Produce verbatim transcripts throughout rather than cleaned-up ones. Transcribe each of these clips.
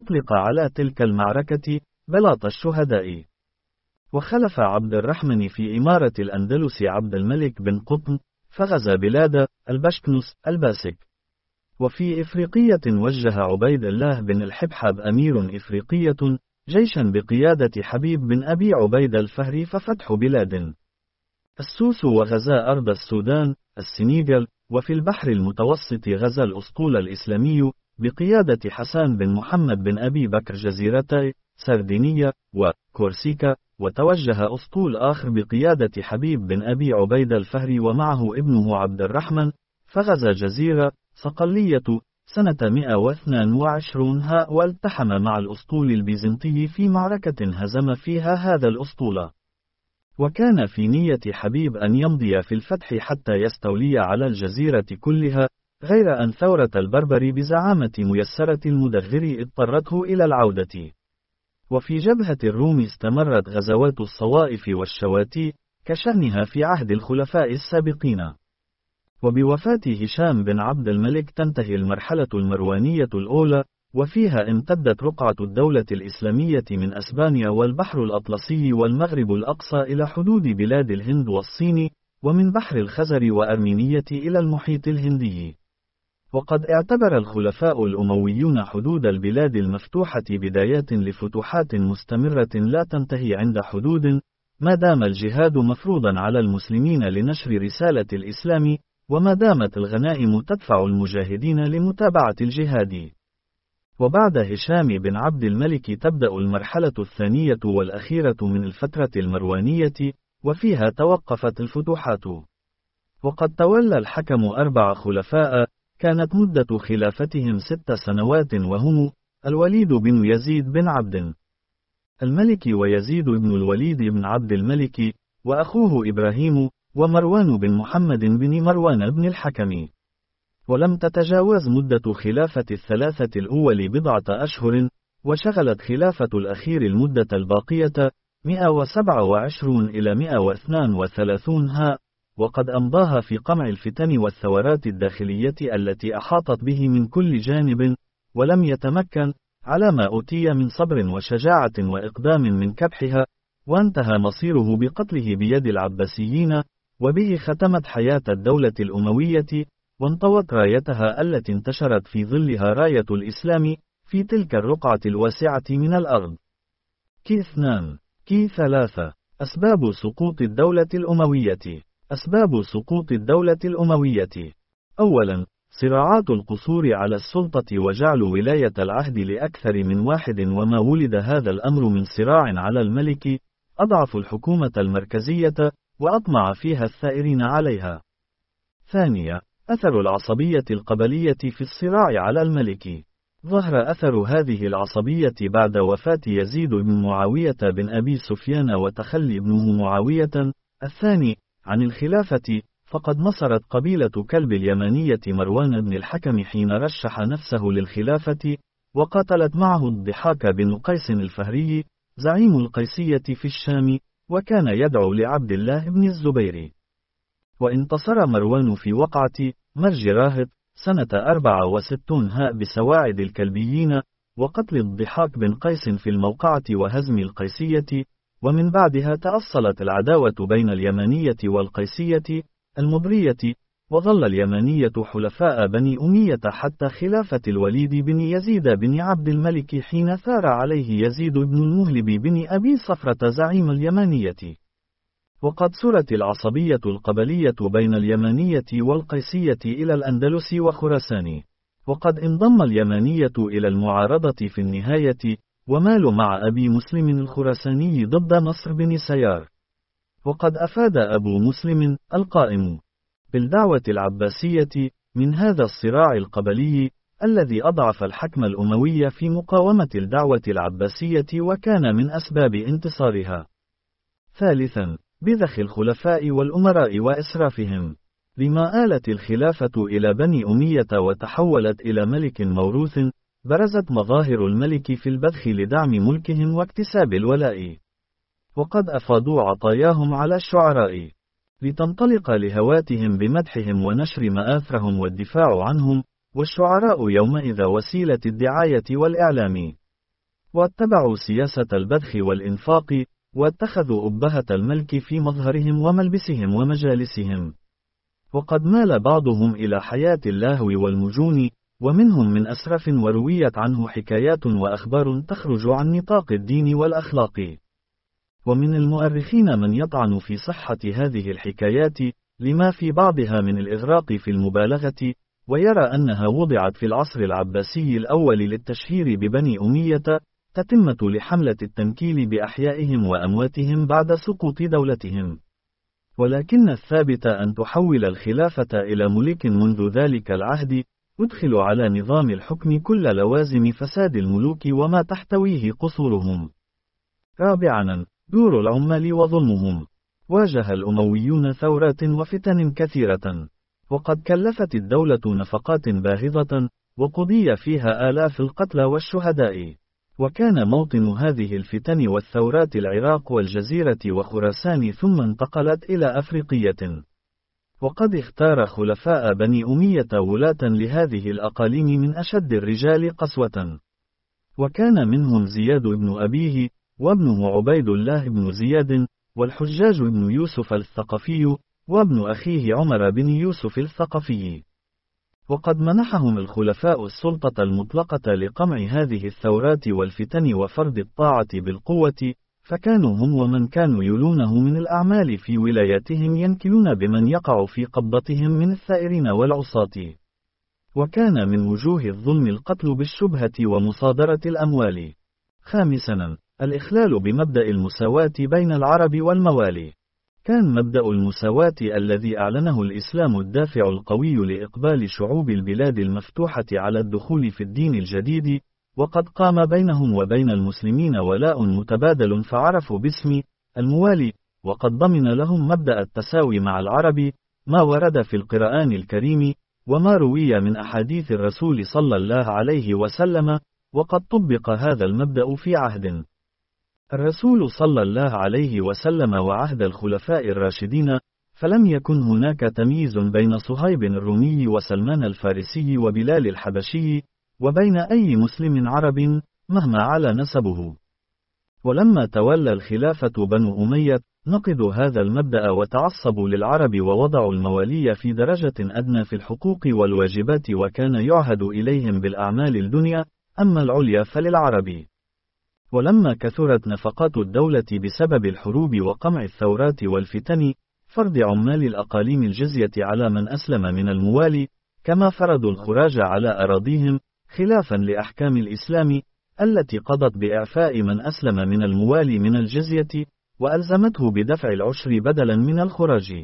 أطلق على تلك المعركة بلاط الشهداء. وخلف عبد الرحمن في إمارة الأندلس عبد الملك بن قطن، فغزا بلاد البشكنس الباسك. وفي إفريقية وجه عبيد الله بن الحبحب أمير إفريقية جيشا بقيادة حبيب بن أبي عبيد الفهري ففتح بلاد السوس، وغزا أرض السودان السنغال. وفي البحر المتوسط غزا الأسطول الإسلامي بقيادة حسان بن محمد بن أبي بكر جزيرتي سردينية وكورسيكا. وتوجه أسطول آخر بقيادة حبيب بن أبي عبيد الفهري ومعه ابنه عبد الرحمن، فغزا جزيرة صقلية سنة مئة واثنين وعشرين ها، والتحم مع الأسطول البيزنطي في معركة هزم فيها هذا الأسطول. وكان في نية حبيب أن يمضي في الفتح حتى يستولي على الجزيرة كلها، غير أن ثورة البربر بزعامة ميسرة المدغر اضطرته إلى العودة. وفي جبهة الروم استمرت غزوات الصوائف والشواتي كشأنها في عهد الخلفاء السابقين. وبوفاة هشام بن عبد الملك تنتهي المرحلة المروانية الأولى، وفيها امتدت رقعة الدولة الإسلامية من أسبانيا والبحر الأطلسي والمغرب الأقصى إلى حدود بلاد الهند والصين، ومن بحر الخزر وأرمينية إلى المحيط الهندي. وقد اعتبر الخلفاء الأمويون حدود البلاد المفتوحة بدايات لفتوحات مستمرة لا تنتهي عند حدود، ما دام الجهاد مفروضا على المسلمين لنشر رسالة الإسلام، وما دامت الغنائم تدفع المجاهدين لمتابعة الجهاد. وبعد هشام بن عبد الملك تبدأ المرحلة الثانية والأخيرة من الفترة المروانية، وفيها توقفت الفتوحات. وقد تولى الحكم أربع خلفاء كانت مدة خلافتهم ست سنوات، وهم الوليد بن يزيد بن عبد الملك، ويزيد بن الوليد بن عبد الملك، وأخوه إبراهيم، ومروان بن محمد بن مروان بن الحكم. ولم تتجاوز مدة خلافة الثلاثة الأول بضعة أشهر، وشغلت خلافة الأخير المدة الباقية مئة وسبعة وعشرين إلى مئة واثنين وثلاثين ها، وقد أمضاها في قمع الفتن والثورات الداخلية التي أحاطت به من كل جانب، ولم يتمكن على ما أوتي من صبر وشجاعة وإقدام من كبحها، وانتهى مصيره بقتله بيد العباسيين، وبه ختمت حياة الدولة الأموية، وانطوت رايتها التي انتشرت في ظلها راية الإسلام في تلك الرقعة الواسعة من الأرض. كي اثنان كي ثلاثة أسباب سقوط الدولة الأموية. أسباب سقوط الدولة الأموية: أولا، صراعات القصور على السلطة وجعل ولاية العهد لأكثر من واحد، وما ولد هذا الأمر من صراع على الملك أضعف الحكومة المركزية وأطمع فيها الثائرين عليها. ثانيا، أثر العصبية القبلية في الصراع على الملك. ظهر أثر هذه العصبية بعد وفاة يزيد بن معاوية بن أبي سفيان وتخلي ابنه معاوية الثاني عن الخلافة، فقد نصرت قبيلة كلب اليمانية مروان بن الحكم حين رشح نفسه للخلافة، وقاتلت معه الضحاك بن قيس الفهري زعيم القيسية في الشام، وكان يدعو لعبد الله بن الزبير. وانتصر مروان في وقعة مرج راهط سنة أربعة وستين ها بسواعد الكلبيين، وقتل الضحاك بن قيس في الموقعة وهزم القيسية. ومن بعدها تأصلت العداوة بين اليمانية والقيسية المضرية، وظل اليمانية حلفاء بني أمية حتى خلافة الوليد بن يزيد بن عبد الملك، حين ثار عليه يزيد بن المهلب بن أبي صفرة زعيم اليمانية. وقد سرت العصبية القبلية بين اليمانية والقيسية إلى الأندلس وخراسان، وقد انضم اليمانية إلى المعارضة في النهاية، ومالوا مع أبي مسلم الخراساني ضد نصر بن سيار. وقد أفاد أبو مسلم القائم بالدعوة العباسية من هذا الصراع القبلي الذي أضعف الحكم الأموي في مقاومة الدعوة العباسية، وكان من أسباب انتصارها. ثالثا، بذخ الخلفاء والأمراء وإسرافهم. لما آلت الخلافة إلى بني أمية وتحولت إلى ملك موروث، برزت مظاهر الملك في البذخ لدعم ملكهم واكتساب الولاء. وقد أفاضوا عطاياهم على الشعراء لتنطلق لهواتهم بمدحهم ونشر مآثرهم والدفاع عنهم، والشعراء يومئذ وسيلة الدعاية والإعلام. واتبعوا سياسة البذخ والإنفاق، واتخذوا أبهة الملك في مظهرهم وملبسهم ومجالسهم. وقد مال بعضهم إلى حياة اللهو والمجون، ومنهم من أسرف ورويت عنه حكايات وأخبار تخرج عن نطاق الدين والأخلاق. ومن المؤرخين من يطعن في صحة هذه الحكايات، لما في بعضها من الإغراق في المبالغة، ويرى أنها وضعت في العصر العباسي الأول للتشهير ببني أمية، تتمة لحملة التنكيل بأحيائهم وأمواتهم بعد سقوط دولتهم. ولكن الثابت أن تحول الخلافة إلى ملك منذ ذلك العهد، أدخل على نظام الحكم كل لوازم فساد الملوك وما تحتويه قصورهم. رابعاً، دور العمال وظلمهم. واجه الأمويون ثورات وفتن كثيرة، وقد كلفت الدولة نفقات باهظة، وقضي فيها آلاف القتلى والشهداء. وكان موطن هذه الفتن والثورات العراق والجزيرة وخراسان، ثم انتقلت إلى أفريقية. وقد اختار خلفاء بني أمية ولاة لهذه الأقاليم من أشد الرجال قسوة، وكان منهم زياد بن أبيه، وابنه عبيد الله بن زياد، والحجاج بن يوسف الثقفي، وابن أخيه عمر بن يوسف الثقفي. وقد منحهم الخلفاء السلطة المطلقة لقمع هذه الثورات والفتن وفرض الطاعة بالقوة، فكانوا هم ومن كانوا يلونه من الأعمال في ولاياتهم ينكلون بمن يقع في قبضتهم من الثائرين والعصاة. وكان من وجوه الظلم القتل بالشبهة ومصادرة الأموال. خامساً، الإخلال بمبدأ المساواة بين العرب والموالي. كان مبدأ المساواة الذي أعلنه الإسلام الدافع القوي لإقبال شعوب البلاد المفتوحة على الدخول في الدين الجديد، وقد قام بينهم وبين المسلمين ولاء متبادل فعرفوا باسم الموالي، وقد ضمن لهم مبدأ التساوي مع العرب، ما ورد في القرآن الكريم، وما روي من أحاديث الرسول صلى الله عليه وسلم، وقد طبق هذا المبدأ في عهد الرسول صلى الله عليه وسلم وعهد الخلفاء الراشدين، فلم يكن هناك تمييز بين صهيب الرومي وسلمان الفارسي وبلال الحبشي، وبين أي مسلم عرب مهما علا نسبه. ولما تولى الخلافة بنو أمية، نقضوا هذا المبدأ وتعصبوا للعرب ووضعوا الموالي في درجة أدنى في الحقوق والواجبات، وكان يعهد إليهم بالأعمال الدنيا، أما العليا فللعرب. ولما كثرت نفقات الدولة بسبب الحروب وقمع الثورات والفتن، فرض عمال الأقاليم الجزية على من أسلم من الموالي، كما فرضوا الخراج على أراضيهم، خلافا لأحكام الإسلام التي قضت بإعفاء من أسلم من الموالي من الجزية، وألزمته بدفع العشر بدلا من الخراج.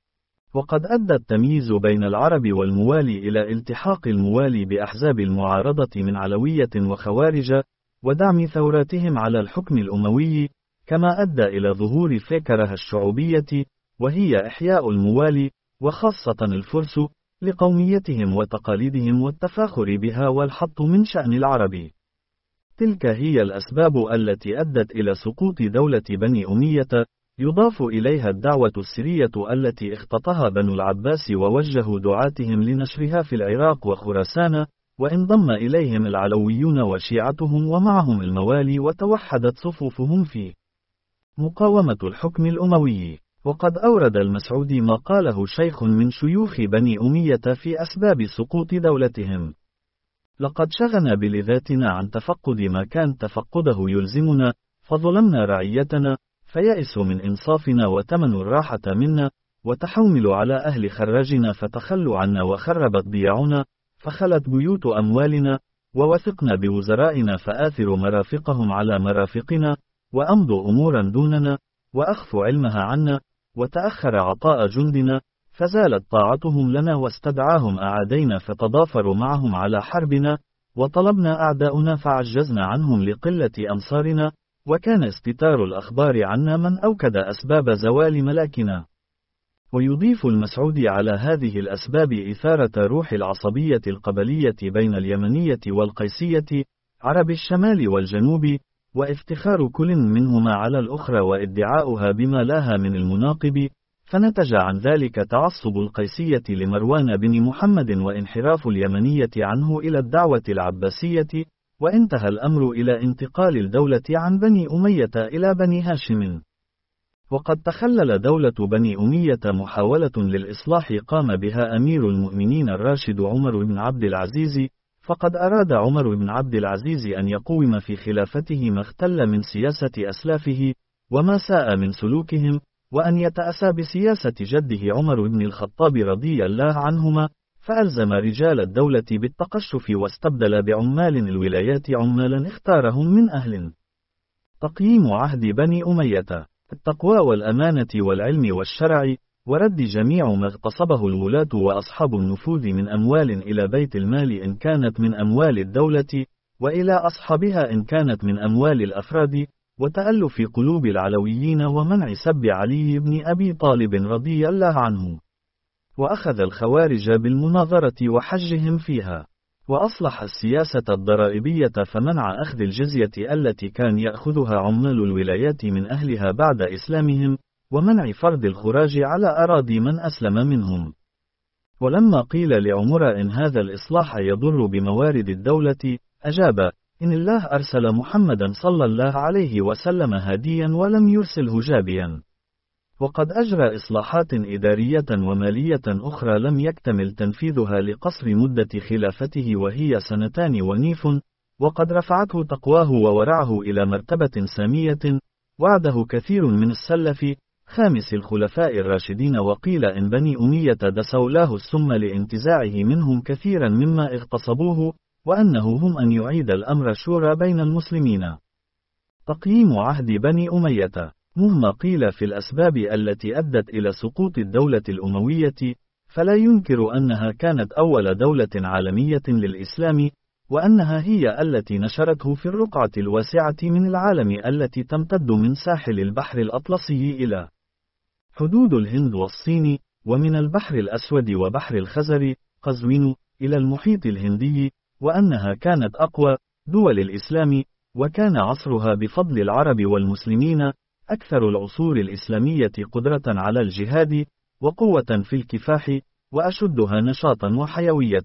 وقد أدى التمييز بين العرب والموالي إلى التحاق الموالي بأحزاب المعارضة من علوية وخوارج، ودعم ثوراتهم على الحكم الأموي، كما أدى إلى ظهور فكرة الشعوبية، وهي إحياء الموالي، وخاصة الفرس، لقوميتهم وتقاليدهم والتفاخر بها والحط من شأن العرب. تلك هي الأسباب التي أدت إلى سقوط دولة بني أمية، يضاف إليها الدعوة السرية التي اختطها بنو العباس ووجهوا دعاتهم لنشرها في العراق وخراسان، وانضم إليهم العلويون وشيعتهم ومعهم الموالي، وتوحدت صفوفهم في مقاومة الحكم الأموي. وقد أورد المسعودي ما قاله شيخ من شيوخ بني أمية في أسباب سقوط دولتهم: لقد شغلنا بلذاتنا عن تفقد ما كان تفقده يلزمنا، فظلمنا رعيتنا، فيأسوا من إنصافنا وتمنوا الراحة منا، وتحوملوا على أهل خراجنا فتخلوا عنا وخربت ضياعنا، فخلت بيوت أموالنا، ووثقنا بوزرائنا فآثروا مرافقهم على مرافقنا، وأمضوا أمورا دوننا، وأخفوا علمها عنا، وتأخر عطاء جندنا، فزالت طاعتهم لنا، واستدعاهم أعادينا فتضافروا معهم على حربنا، وطلبنا أعداؤنا فعجزنا عنهم لقلة أنصارنا، وكان استتار الأخبار عنا من أوكد أسباب زوال ملاكنا. ويضيف المسعودي على هذه الأسباب إثارة روح العصبية القبلية بين اليمنية والقيسية، عرب الشمال والجنوب، وافتخار كل منهما على الأخرى وادعاؤها بما لاها من المناقب، فنتج عن ذلك تعصب القيسية لمروان بن محمد وانحراف اليمنية عنه إلى الدعوة العباسية، وانتهى الأمر إلى انتقال الدولة عن بني أمية إلى بني هاشم. وقد تخلل دولة بني أمية محاولة للإصلاح قام بها أمير المؤمنين الراشد عمر بن عبد العزيز، فقد أراد عمر بن عبد العزيز أن يقوم في خلافته ما اختل من سياسة أسلافه وما ساء من سلوكهم، وأن يتأسى بسياسة جده عمر بن الخطاب رضي الله عنهما، فألزم رجال الدولة بالتقشف واستبدل بعمال الولايات عمالا اختارهم من أهل. تقييم عهد بني أمية: التقوى والأمانة والعلم والشرع، ورد جميع ما اغتصبه الولاة وأصحاب النفوذ من أموال إلى بيت المال إن كانت من أموال الدولة، وإلى أصحابها إن كانت من أموال الأفراد، وتألف قلوب العلويين ومنع سب علي بن أبي طالب رضي الله عنه، وأخذ الخوارج بالمناظرة وحجهم فيها، وأصلح السياسة الضرائبية فمنع أخذ الجزية التي كان يأخذها عمال الولايات من أهلها بعد إسلامهم، ومنع فرض الخراج على أراضي من أسلم منهم. ولما قيل لعمر إن هذا الإصلاح يضر بموارد الدولة، أجاب: إن الله أرسل محمدا صلى الله عليه وسلم هاديا ولم يرسله جابيا. وقد أجرى إصلاحات إدارية ومالية أخرى لم يكتمل تنفيذها لقصر مدة خلافته وهي سنتان ونيف، وقد رفعته تقواه وورعه إلى مرتبة سامية وعده كثير من السلف خامس الخلفاء الراشدين. وقيل إن بني أمية دسوا له السم لانتزاعه منهم كثيرا مما اغتصبوه، وأنه هم أن يعيد الأمر شورى بين المسلمين. تقييم عهد بني أمية: مهما قيل في الأسباب التي أدت إلى سقوط الدولة الأموية، فلا ينكر أنها كانت أول دولة عالمية للإسلام، وأنها هي التي نشرته في الرقعة الواسعة من العالم التي تمتد من ساحل البحر الأطلسي إلى حدود الهند والصين، ومن البحر الأسود وبحر الخزر قزوين إلى المحيط الهندي، وأنها كانت أقوى دول الإسلام، وكان عصرها بفضل العرب والمسلمين أكثر العصور الإسلامية قدرة على الجهاد وقوة في الكفاح، وأشدها نشاطا وحيوية.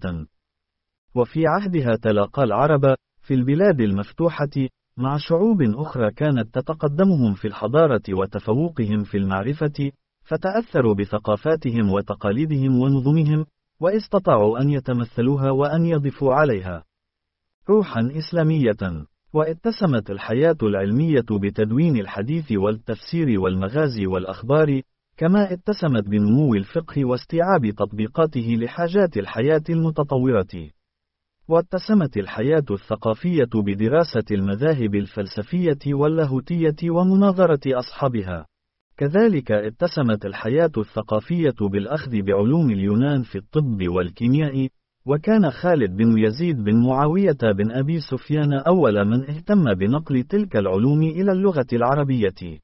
وفي عهدها تلاقى العرب في البلاد المفتوحة مع شعوب أخرى كانت تتقدمهم في الحضارة وتفوقهم في المعرفة، فتأثروا بثقافاتهم وتقاليدهم ونظمهم، واستطاعوا أن يتمثلوها وأن يضيفوا عليها روحا إسلامية. واتسمت الحياة العلمية بتدوين الحديث والتفسير والمغازي والأخبار، كما اتسمت بنمو الفقه واستيعاب تطبيقاته لحاجات الحياة المتطورة. واتسمت الحياة الثقافية بدراسة المذاهب الفلسفية واللاهوتية ومناظرة أصحابها. كذلك اتسمت الحياة الثقافية بالأخذ بعلوم اليونان في الطب والكيمياء، وكان خالد بن يزيد بن معاوية بن أبي سفيان أول من اهتم بنقل تلك العلوم إلى اللغة العربية.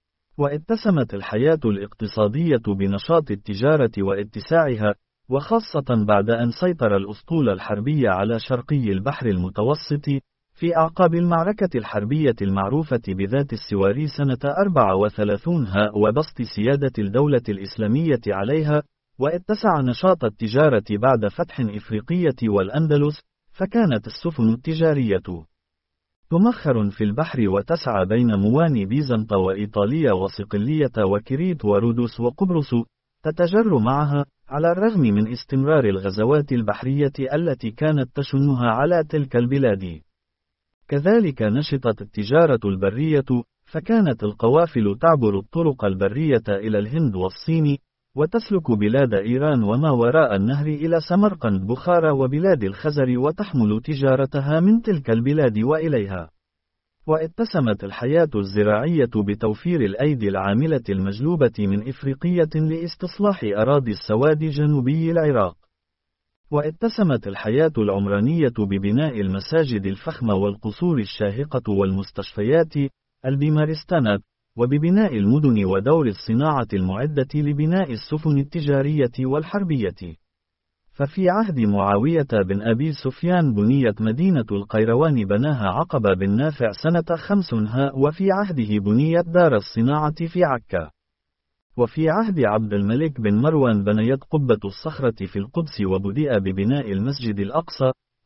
واتسمت الحياة الاقتصادية بنشاط التجارة واتساعها، وخاصة بعد أن سيطر الأسطول الحربي على شرقي البحر المتوسط في أعقاب المعركة الحربية المعروفة بذات السواري سنة أربعة وثلاثين ها وبسط سيادة الدولة الإسلامية عليها. واتسع نشاط التجارة بعد فتح إفريقية والأندلس، فكانت السفن التجارية تمخر في البحر وتسعى بين مواني بيزنطة وإيطاليا وصقلية وكريت ورودوس وقبرص، تتجر معها على الرغم من استمرار الغزوات البحرية التي كانت تشنها على تلك البلاد. كذلك نشطت التجارة البرية، فكانت القوافل تعبر الطرق البرية إلى الهند والصين، وتسلك بلاد إيران وما وراء النهر إلى سمرقند بخارى وبلاد الخزر، وتحمل تجارتها من تلك البلاد وإليها. واتسمت الحياة الزراعية بتوفير الأيدي العاملة المجلوبة من إفريقية لاستصلاح أراضي السواد جنوبي العراق. واتسمت الحياة العمرانية ببناء المساجد الفخمة والقصور الشاهقة والمستشفيات البيمارستانات، وببناء المدن ودور الصناعة المعدة لبناء السفن التجارية والحربية. ففي عهد معاوية بن أبي سفيان بنيت مدينة القيروان بناها عقبة بن نافع سنة خمس ها، وفي عهده بنيت دار الصناعة في عكا. وفي عهد عبد الملك بن مروان بنيت قبة الصخرة في القدس، وبدأ ببناء المسجد الأقصى،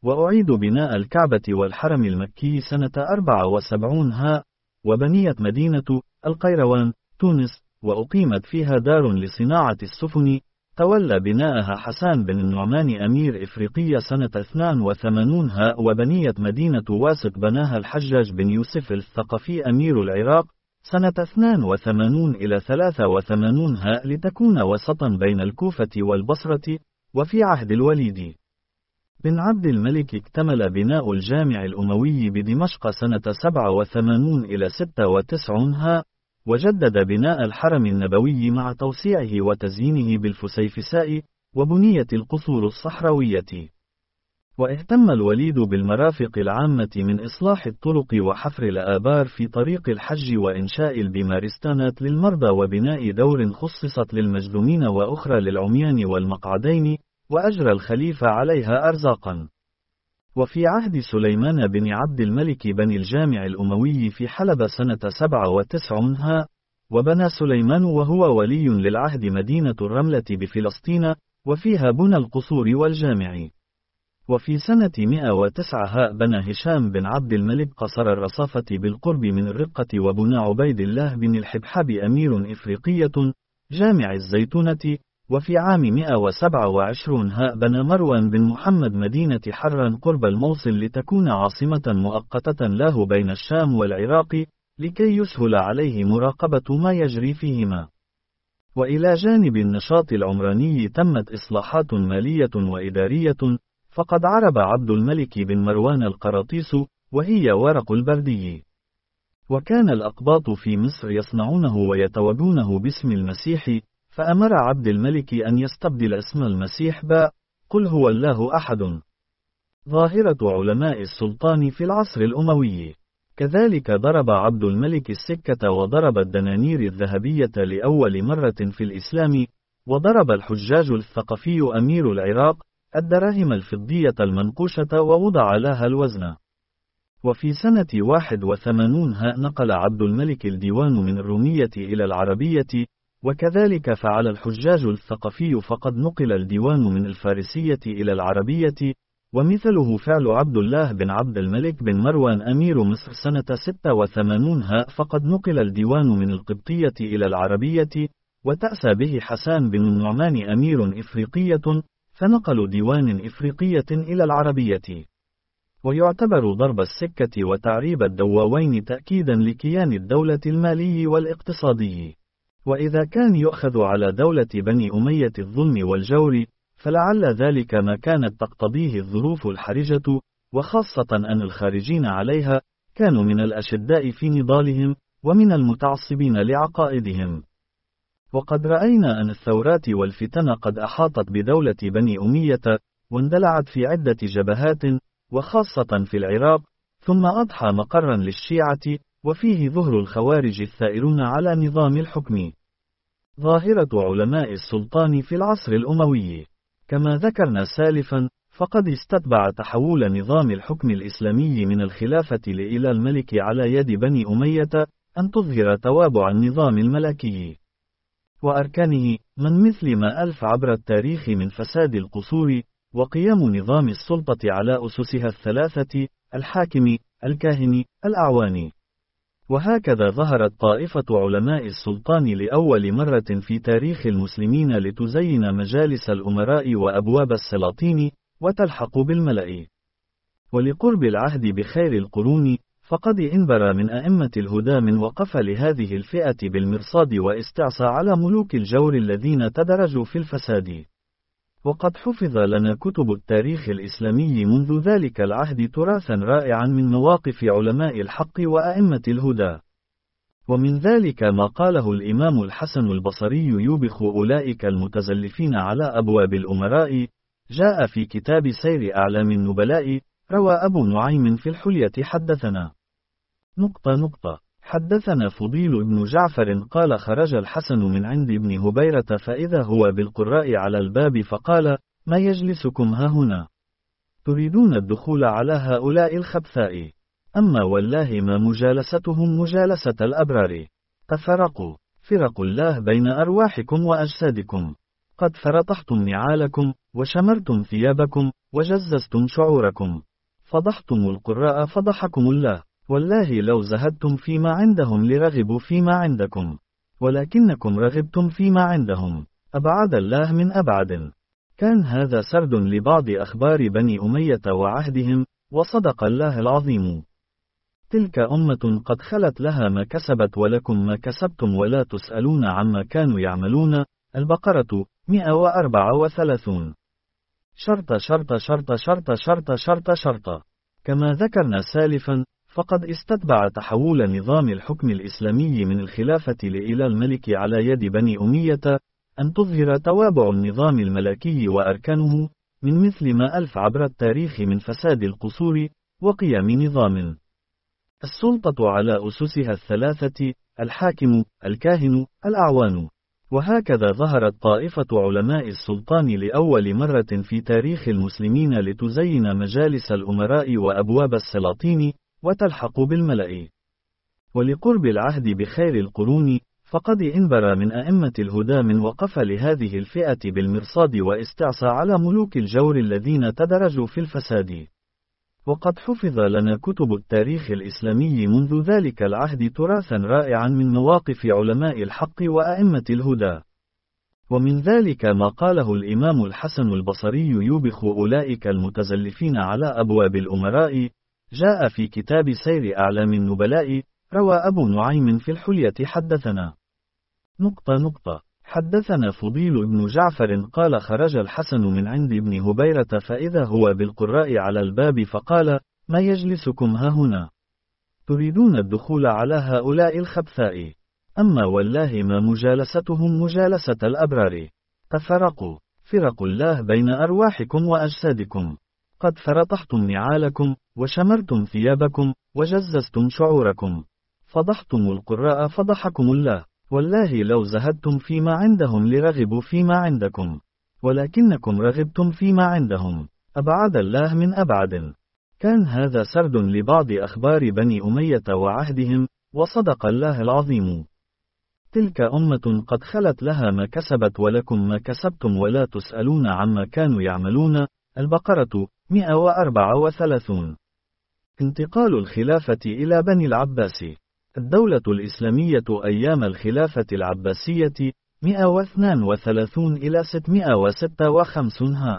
وأعيد بناء الكعبة والحرم المكي سنة أربعة وسبعين ها، وبنيت مدينة القيروان تونس، وأقيمت فيها دار لصناعة السفن، تولى بناءها حسان بن النعمان أمير إفريقية سنة اثنين وثمانين ها، وبنيت مدينة واسق بناها الحجاج بن يوسف الثقفي أمير العراق سنة اثنين وثمانين إلى ثلاثة وثمانين ها، لتكون وسطا بين الكوفة والبصرة. وفي عهد الوليد بن عبد الملك اكتمل بناء الجامع الأموي بدمشق سنة سبعة وثمانين إلى ستة وتسعين ها، وجدد بناء الحرم النبوي مع توسيعه وتزيينه بالفسيفساء، وبنية القصور الصحراوية. واهتم الوليد بالمرافق العامة من إصلاح الطرق وحفر الآبار في طريق الحج وإنشاء البمارستانات للمرضى وبناء دور خصصت للمجذومين وأخرى للعميان والمقعدين، وأجرى الخليفة عليها أرزاقا. وفي عهد سليمان بن عبد الملك بني الجامع الأموي في حلب سنة سبعة وتسعين ها، وبنى سليمان وهو ولي للعهد مدينة الرملة بفلسطين، وفيها بنى القصور والجامع. وفي سنة مئة وتسعة ها بنى هشام بن عبد الملك قصر الرصافة بالقرب من الرقة، وبنى عبيد الله بن الحبحاب أمير إفريقية جامع الزيتونة. وفي عام مئة وسبعة وعشرين ها بنى مروان بن محمد مدينة حران قرب الموصل لتكون عاصمة مؤقتة له بين الشام والعراق، لكي يسهل عليه مراقبة ما يجري فيهما. وإلى جانب النشاط العمراني تمت إصلاحات مالية وإدارية، فقد عرب عبد الملك بن مروان القراطيس، وهي ورق البردي. وكان الأقباط في مصر يصنعونه ويتوجونه باسم المسيح، فأمر عبد الملك أن يستبدل اسم المسيح باء قل هو الله أحد. ظاهرة علماء السلطان في العصر الأموي. كذلك ضرب عبد الملك السكة وضرب الدنانير الذهبية لأول مرة في الإسلام، وضرب الحجاج الثقفي أمير العراق الدراهم الفضية المنقوشة ووضع لها الوزن. وفي سنة واحد وثمانين ها نقل عبد الملك الديوان من الرومية إلى العربية، وكذلك فعل الحجاج الثقفي فقد نقل الديوان من الفارسية إلى العربية. ومثله فعل عبد الله بن عبد الملك بن مروان أمير مصر سنة ستة وثمانين ها، فقد نقل الديوان من القبطية إلى العربية. وتأسى به حسان بن النعمان أمير إفريقية، فنقل ديوان إفريقية إلى العربية. ويعتبر ضرب السكة وتعريب الدواوين تأكيدا لكيان الدولة المالي والاقتصادي. وإذا كان يؤخذ على دولة بني أمية الظلم والجور، فلعل ذلك ما كانت تقتضيه الظروف الحرجة، وخاصة أن الخارجين عليها كانوا من الأشداء في نضالهم، ومن المتعصبين لعقائدهم. وقد رأينا أن الثورات والفتن قد أحاطت بدولة بني أمية، واندلعت في عدة جبهات، وخاصة في العراق، ثم أضحى مقرا للشيعة، وفيه ظهر الخوارج الثائرون على نظام الحكم. ظاهرة علماء السلطان في العصر الأموي. كما ذكرنا سالفا، فقد استتبع تحول نظام الحكم الإسلامي من الخلافة إلى الملك على يد بني أمية أن تظهر توابع النظام الملكي وأركانه، من مثل ما ألف عبر التاريخ من فساد القصور، وقيام نظام السلطة على أسسها الثلاثة: الحاكم، الكاهن، الأعوان. وهكذا ظهرت طائفة علماء السلطان لأول مرة في تاريخ المسلمين لتزين مجالس الأمراء وأبواب السلاطين، وتلحق بالملأ. ولقرب العهد بخير القرون، فقد انبر من أئمة الهدى من وقف لهذه الفئة بالمرصاد واستعصى على ملوك الجور الذين تدرجوا في الفساد. وقد حفظ لنا كتب التاريخ الإسلامي منذ ذلك العهد تراثا رائعا من مواقف علماء الحق وأئمة الهدى. ومن ذلك ما قاله الإمام الحسن البصري يوبخ أولئك المتزلفين على أبواب الأمراء، جاء في كتاب سير أعلام النبلاء. روى أبو نعيم في الحلية حدثنا نقطة نقطة حدثنا فضيل بن جعفر قال: خرج الحسن من عند ابن هبيرة فإذا هو بالقراء على الباب فقال: ما يجلسكم هاهنا؟ تريدون الدخول على هؤلاء الخبثاء؟ أما والله ما مجالستهم مجالسة الأبرار. تفرقوا فرق الله بين أرواحكم وأجسادكم. قد فرطحتم نعالكم، وشمرتم ثيابكم، وجززتم شعوركم. فضحتم القراء فضحكم الله، والله لو زهدتم فيما عندهم لرغبوا فيما عندكم، ولكنكم رغبتم فيما عندهم، أبعد الله من أبعد. كان هذا سرد لبعض أخبار بني أمية وعهدهم، وصدق الله العظيم. تلك أمة قد خلت لها ما كسبت ولكم ما كسبتم ولا تسألون عما كانوا يعملون. البقرة مئة وأربعة وثلاثون. شرط شرط شرط شرط شرط شرط شرط. كما ذكرنا سالفا، فقد استتبع تحول نظام الحكم الإسلامي من الخلافة إلى الملك على يد بني أمية أن تظهر توابع النظام الملكي وأركانه، من مثل ما ألف عبر التاريخ من فساد القصور وقيام نظام السلطة على أسسها الثلاثة: الحاكم، الكاهن، الأعوان. وهكذا ظهرت طائفة علماء السلطان لأول مرة في تاريخ المسلمين لتزين مجالس الأمراء وأبواب السلاطين، وتلحق بالملأ. ولقرب العهد بخير القرون، فقد انبر من أئمة الهدى من وقف لهذه الفئة بالمرصاد واستعصى على ملوك الجور الذين تدرجوا في الفساد. وقد حفظ لنا كتب التاريخ الإسلامي منذ ذلك العهد تراثا رائعا من مواقف علماء الحق وأئمة الهدى. ومن ذلك ما قاله الإمام الحسن البصري يوبخ أولئك المتزلفين على أبواب الأمراء، جاء في كتاب سير أعلام النبلاء. روى أبو نعيم في الحلية حدثنا نقطة نقطة حدثنا فضيل بن جعفر قال: خرج الحسن من عند ابن هبيرة فإذا هو بالقراء على الباب فقال: ما يجلسكم ها هنا؟ تريدون الدخول على هؤلاء الخبثاء؟ أما والله ما مجالستهم مجالسة الأبرار. تفرقوا فرق الله بين أرواحكم وأجسادكم. قد فرطحتم نعالكم، وشمرتم ثيابكم، وجززتم شعوركم. فضحتم القراء فضحكم الله، والله لو زهدتم فيما عندهم لرغبوا فيما عندكم، ولكنكم رغبتم فيما عندهم، أبعد الله من أبعد. كان هذا سرد لبعض أخبار بني أمية وعهدهم، وصدق الله العظيم. تلك أمة قد خلت لها ما كسبت ولكم ما كسبتم ولا تسألون عما كانوا يعملون. البقرة مئة وأربعة وثلاثون. انتقال الخلافة إلى بني العباس. الدولة الإسلامية أيام الخلافة العباسية مئة واثنين وثلاثون إلى ستمئة وستة وخمسين. ها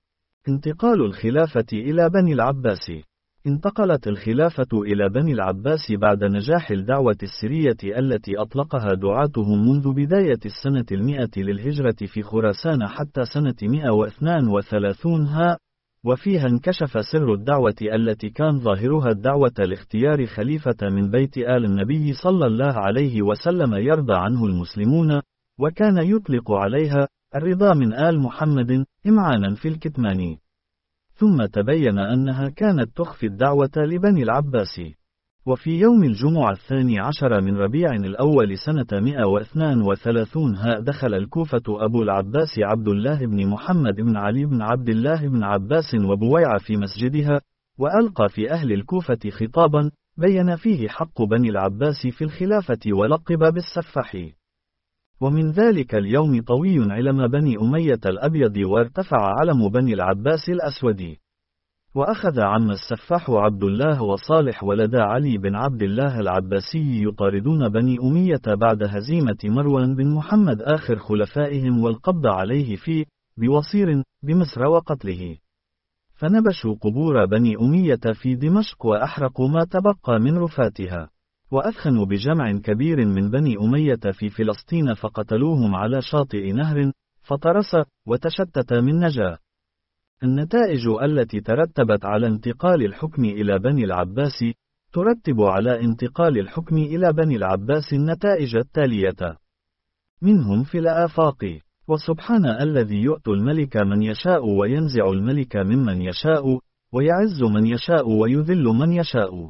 انتقال الخلافة إلى بني العباس. انتقلت الخلافة إلى بني العباس بعد نجاح الدعوة السرية التي أطلقها دعاتهم منذ بداية السنة المئة للهجرة في خراسان حتى سنة مئة واثنين وثلاثين. ها وفيها انكشف سر الدعوة التي كان ظاهرها الدعوة لاختيار خليفة من بيت آل النبي صلى الله عليه وسلم يرضى عنه المسلمون، وكان يطلق عليها الرضا من آل محمد إمعانا في الكتمان. ثم تبين أنها كانت تخفي الدعوة لبني العباس. وفي يوم الجمعة الثاني عشر من ربيع الأول سنة مئة واثنين وثلاثين ها دخل الكوفة أبو العباس عبد الله بن محمد بن علي بن عبد الله بن عباس وبويع في مسجدها، وألقى في أهل الكوفة خطابا بين فيه حق بني العباس في الخلافة ولقب بالسفاح. ومن ذلك اليوم طوي علم بني أمية الأبيض وارتفع علم بني العباس الأسود. وأخذ عم السفاح عبد الله وصالح ولد علي بن عبد الله العباسي يطاردون بني أمية بعد هزيمة مروان بن محمد آخر خلفائهم والقبض عليه في بوصير بمصر وقتله. فنبشوا قبور بني أمية في دمشق وأحرقوا ما تبقى من رفاتها، وأثخنوا بجمع كبير من بني أمية في فلسطين فقتلوهم على شاطئ نهر فطرس وتشتت من نجاة. النتائج التي ترتبت على انتقال الحكم إلى بني العباس ترتب على انتقال الحكم إلى بني العباس النتائج التالية: منهم في الآفاق. وسبحان الذي يؤتي الملك من يشاء وينزع الملك ممن يشاء، ويعز من يشاء ويذل من يشاء.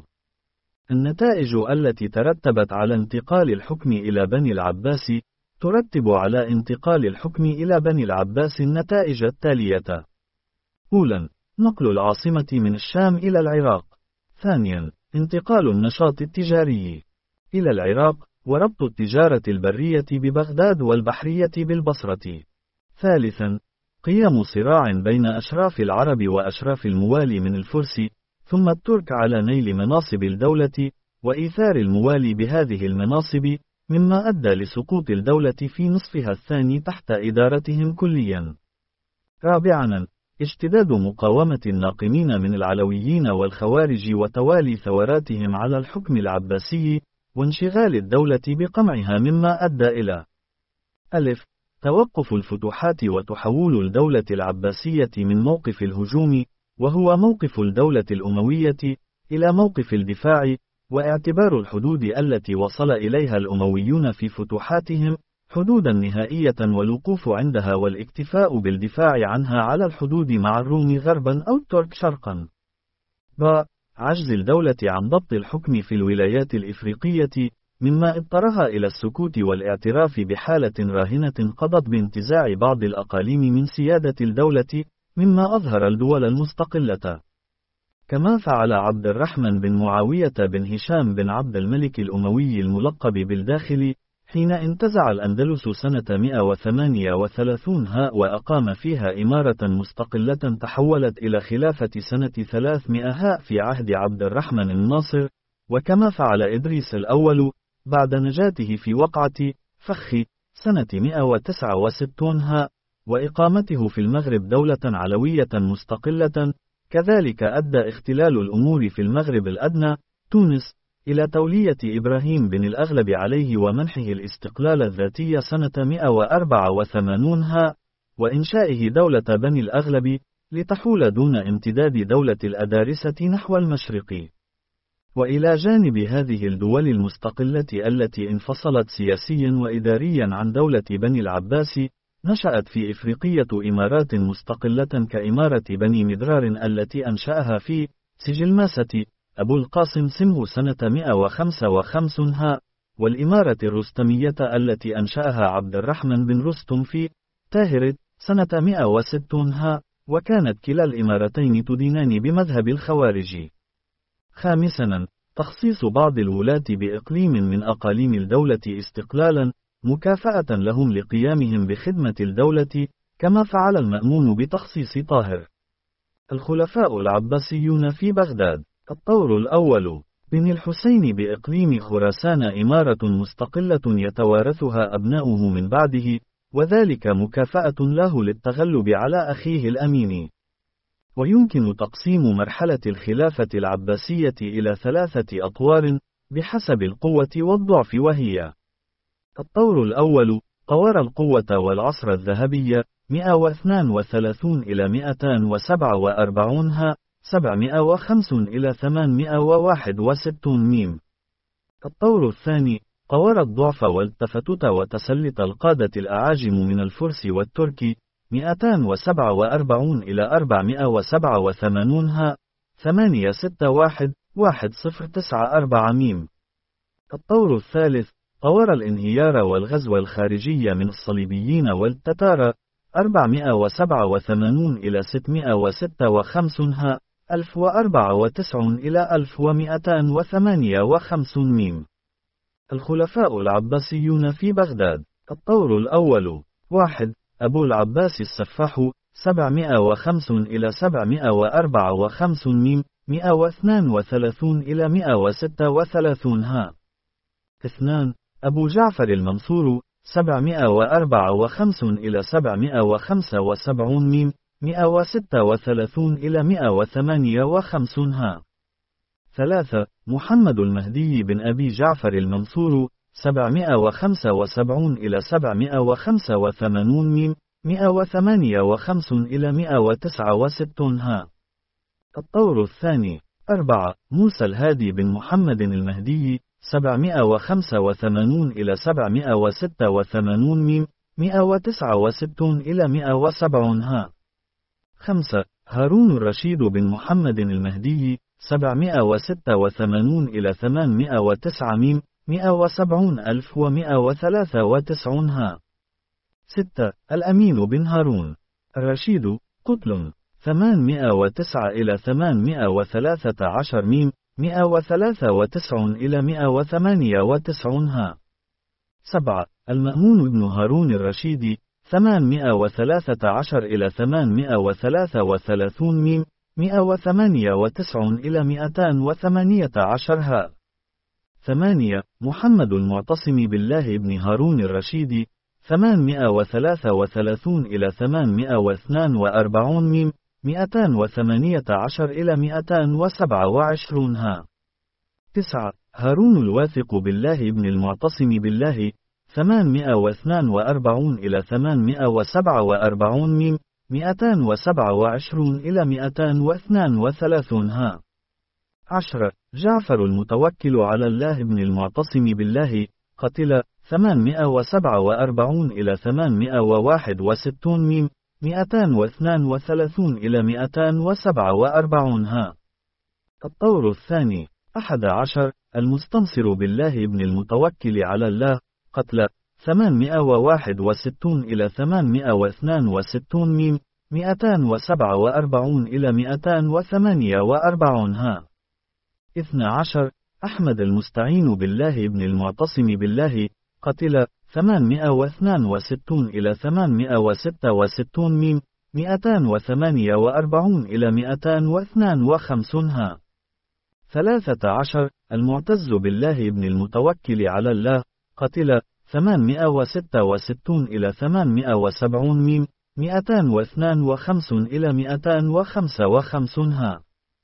النتائج التي ترتبت على انتقال الحكم إلى بني العباس ترتب على انتقال الحكم إلى بني العباس النتائج التالية: أولاً، نقل العاصمة من الشام إلى العراق. ثانياً، انتقال النشاط التجاري إلى العراق، وربط التجارة البرية ببغداد والبحرية بالبصرة. ثالثاً، قيام صراع بين أشراف العرب وأشراف الموالي من الفرس، ثم الترك على نيل مناصب الدولة، وإيثار الموالي بهذه المناصب، مما أدى لسقوط الدولة في نصفها الثاني تحت إدارتهم كليا. رابعا، اشتداد مقاومة الناقمين من العلويين والخوارج وتوالي ثوراتهم على الحكم العباسي، وانشغال الدولة بقمعها، مما أدى إلى ألف توقف الفتوحات وتحول الدولة العباسية من موقف الهجوم، وهو موقف الدولة الأموية، إلى موقف الدفاع، واعتبار الحدود التي وصل إليها الأمويون في فتوحاتهم حدودا نهائية، والوقوف عندها والاكتفاء بالدفاع عنها على الحدود مع الروم غربا أو الترك شرقا. ب. عجز الدولة عن ضبط الحكم في الولايات الإفريقية، مما اضطرها إلى السكوت والاعتراف بحالة راهنة قضت بانتزاع بعض الأقاليم من سيادة الدولة، مما أظهر الدول المستقلة. كما فعل عبد الرحمن بن معاوية بن هشام بن عبد الملك الأموي الملقب بالداخل، حين انتزع الأندلس سنة مئة وثمانية وثلاثين ها وأقام فيها إمارة مستقلة تحولت إلى خلافة سنة ثلاثمئة ها في عهد عبد الرحمن الناصر. وكما فعل إدريس الأول بعد نجاته في وقعة فخ سنة مئة وتسعة وستين ها، وإقامته في المغرب دولة علوية مستقلة. كذلك أدى اختلال الأمور في المغرب الأدنى تونس إلى تولية إبراهيم بن الأغلب عليه ومنحه الاستقلال الذاتي سنة مئة وأربعة وثمانين ها، وإنشائه دولة بني الأغلب لتحول دون امتداد دولة الأدارسة نحو المشرق. وإلى جانب هذه الدول المستقلة التي انفصلت سياسيا وإداريا عن دولة بني العباس، نشأت في إفريقية إمارات مستقلة كإمارة بني مدرار التي أنشأها في سجلماسة أبو القاسم سمه سنة مئة وخمسة وخمسين ها، والإمارة الرستمية التي أنشأها عبد الرحمن بن رستم في تاهرت سنة مئة وستين ها، وكانت كلا الإمارتين تدينان بمذهب الخوارج. خامسا، تخصيص بعض الولاة بإقليم من أقاليم الدولة استقلالا مكافأة لهم لقيامهم بخدمة الدولة، كما فعل المأمون بتخصيص طاهر. الخلفاء العباسيون في بغداد. الطور الأول، بن الحسين بإقليم خراسان إمارة مستقلة يتوارثها أبناؤه من بعده، وذلك مكافأة له للتغلب على أخيه الأمين. ويمكن تقسيم مرحلة الخلافة العباسية إلى ثلاثة أطوار بحسب القوة والضعف، وهي: الطور الأول طور القوة والعصر الذهبي مئة واثنين وثلاثين إلى مئتين وسبعة وأربعين ها، سبعمئة وخمسة إلى ثمانمئة وواحد وستين ميم. الطور الثاني طور الضعف والتفتت وتسلط القادة الأعاجم من الفرس والترك مئتين وسبعة وأربعين إلى أربعمئة وسبعة وثمانين ها، ثمانية ستة واحد واحد صفر تسعة أربعة ميم. الطور الثالث طور الانهيار والغزو الخارجي من الصليبيين والتتار أربعمئة وسبعة وثمانين إلى ستمئة وستة وخمسين ها، ألف وأربعة وتسعين إلى ألف ومئتين وثمانية وخمسين ميم. الخلفاء العباسيون في بغداد. الطور الأول: واحد أبو العباس السفاح سبعمئة وخمسة إلى سبعمئة وأربعة وخمسين ميم، مئة واثنين وثلاثين إلى مئة وستة وثلاثين ها. اثنان أبو جعفر المنصور سبعمئة وأربعة وخمسين إلى سبعمئة وخمسة وسبعين ميم، مئة وستة وثلاثين إلى مئة وثمانية وخمسين ها. ثلاثة محمد المهدي بن أبي جعفر المنصور سبعمئة وخمسة وسبعين إلى سبعمئة وخمسة وثمانين ميم، مئة وثمانية وخمسين إلى مئة وتسعة وستين ها. الطور الثاني. أربعة موسى الهادي بن محمد المهدي سبعمئة وخمسة وثمانين إلى سبعمئة وستة وثمانين ميم، مئة وتسعة وستين إلى مئة وسبعين ها. خمسة هارون الرشيد بن محمد المهدي سبعمئة وستة وثمانين إلى ثمانمئة وتسعة ميم، مئة وسبعين ألف ومئة وثلاثة وتسعين ها. ستة الأمين بن هارون الرشيد قتل ثمانمئة وتسعة إلى ثمانمئة وثلاثة عشر ميم، مئة وثلاثة وتسعين إلى مئة وثمانية وتسعين ها. سبعة المأمون بن هارون الرشيد ثمانمائة وثلاثة عشر إلى ثمانمائة وثلاثة وثلاثون ميم مائة وثمانية وتسعون إلى مائتان وثمانية عشر هاء. ثمانية محمد المعتصم بالله بن هارون الرشيدي ثمانمائة وثلاثة وثلاثون إلى ثمانمائة واثنان وأربعون ميم مائتان وثمانية عشر إلى مائتان وسبعة وعشرون هاء. تسعة هارون الواثق بالله بن المعتصم بالله ثمانمائة واثنان وأربعون إلى ثمانمائة وسبعة وأربعون ميم مائتان وسبعة وعشرون إلى مائتان واثنان وثلاثون هاء. عشرة جعفر المتوكل على الله بن المعتصم بالله قتل ثمانمائة وسبعة وأربعون إلى ثمانمائة وواحد وستون ميم مائتان واثنان وثلاثون إلى مائتان وسبعة وأربعون هاء. الطور الثاني أحد عشر المستنصر بالله بن المتوكل على الله قتل ثمانمائة وواحد وستون إلى ثمانمائة واثنان وستون ميم مائتان وسبعة وأربعون إلى مائتان وثمانية وأربعون هاء. اثنى عشر أحمد المستعين بالله بن المعتصم بالله قتل ثمانمائة واثنان وستون إلى ثمانمائة وستة وستون ميم مائتان وثمانية وأربعون إلى مائتان واثنان وخمسون هاء. ثلاثة عشر المعتز بالله بن المتوكل على الله قتل ثمانمائة وستة وستون إلى ثمانمائة وسبعون ميم مائتان واثنان وخمسون إلى مائتان وخمسة وخمسون هاء.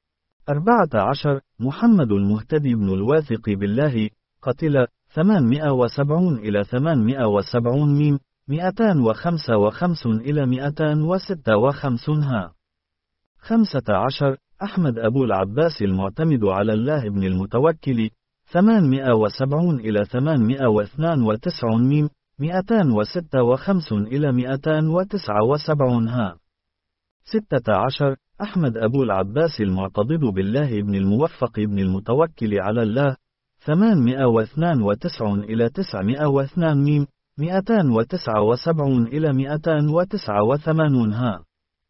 أربعة عشر محمد المهتدي بن الواثق بالله قتل ثمانمائة وسبعون إلى ثمانمائة وسبعون ميم مائتان وخمسة وخمسون إلى مائتان وستة وخمسون هاء. خمسة عشر أحمد أبو العباس المعتمد على الله بن المتوكل ثمانمائة وسبعون إلى ثمانمائة واثنان وتسعون ميم مائتان وستة وخمسون إلى مائتان وتسعة وسبعون هاء. ستة عشر أحمد أبو العباس المعتضد بالله بن الموفق بن المتوكل على الله ثمانمائة واثنان وتسعون إلى تسعمائة واثنين ميم مائتان وتسعة وسبعون إلى مائتان وتسعة وثمانون هاء.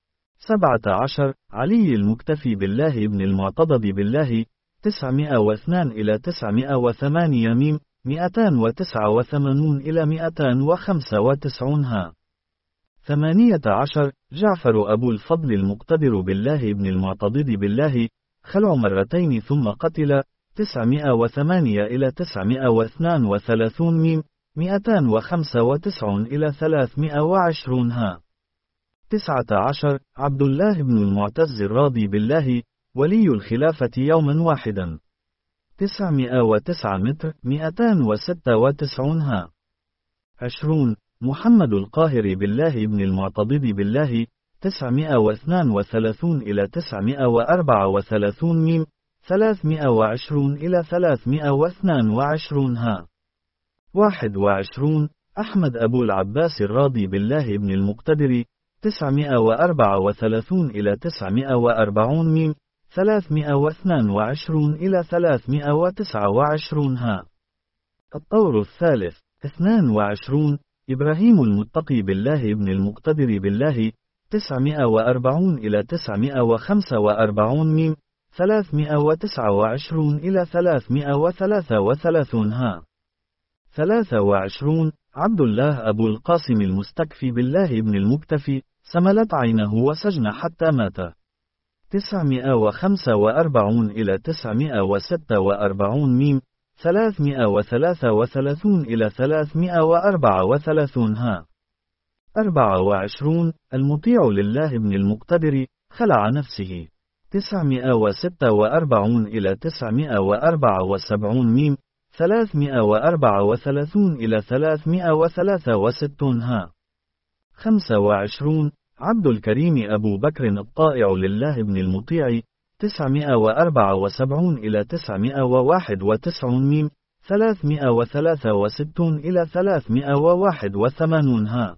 سبعة عشر علي المكتفي بالله بن المعتضد بالله تسعمائة واثنين إلى تسعمائة وثمانية ميم مائتان وتسعة وثمانون إلى مائتان وخمسة وتسعون هاء. ثمانية عشر جعفر أبو الفضل المقتدر بالله بن المعتضد بالله خلع مرتين ثم قتل تسعمائة وثمانية إلى تسعمائة واثنين وثلاثون ميم مائتان وخمسة وتسعون إلى ثلاثمائة وعشرون هاء. تسعة عشر عبد الله بن المعتز الراضي بالله ولي الخلافة يوما واحدا تسعمائة وتسعة متر مائتان وستة وتسعون هاء. عشرون محمد القاهر بالله بن المعتضد بالله تسعمائة واثنين وثلاثون إلى تسعمائة وأربعة وثلاثون ميم ثلاثمائة وعشرون إلى ثلاثمائة واثنين وعشرون هاء. واحد وعشرون أحمد أبو العباس الراضي بالله بن المقتدر تسعمائة وأربعة وثلاثون إلى تسعمائة وأربعون ميم ثلاثمائة واثنين وعشرون إلى ثلاثمائة وتسعة وعشرون هاء. الطور الثالث اثنان وعشرون إبراهيم المتقي بالله بن المقتدر بالله تسعمائة وأربعون إلى تسعمائة وخمسة وأربعون ميم ثلاثمائة وتسعة وعشرون إلى ثلاثمائة وثلاثة وثلاثون هاء. ثلاثة وعشرون عبد الله أبو القاسم المستكفي بالله بن المكتفي سملت عينه وسجن حتى مات تسعمائة وخمسة وأربعون إلى تسعمائة وستة وأربعون ميم ثلاثمائة وثلاثة وثلاثون إلى ثلاثمائة وأربعة وثلاثون هاء. أربعة وعشرون المطيع لله بن المقتدر خلع نفسه تسعمائة وستة وأربعون إلى تسعمائة وأربعة وسبعون ميم ثلاثمائة وأربعة وثلاثون إلى ثلاثمائة وثلاثة وستون هاء. خمسة وعشرون عبد الكريم أبو بكر الطائع لله بن المطيع تسعمائة وأربعة وسبعون إلى تسعمائة وواحد وتسعون ميم ثلاثمائة وثلاثة وستون إلى ثلاثمائة وواحد وثمانون هاء.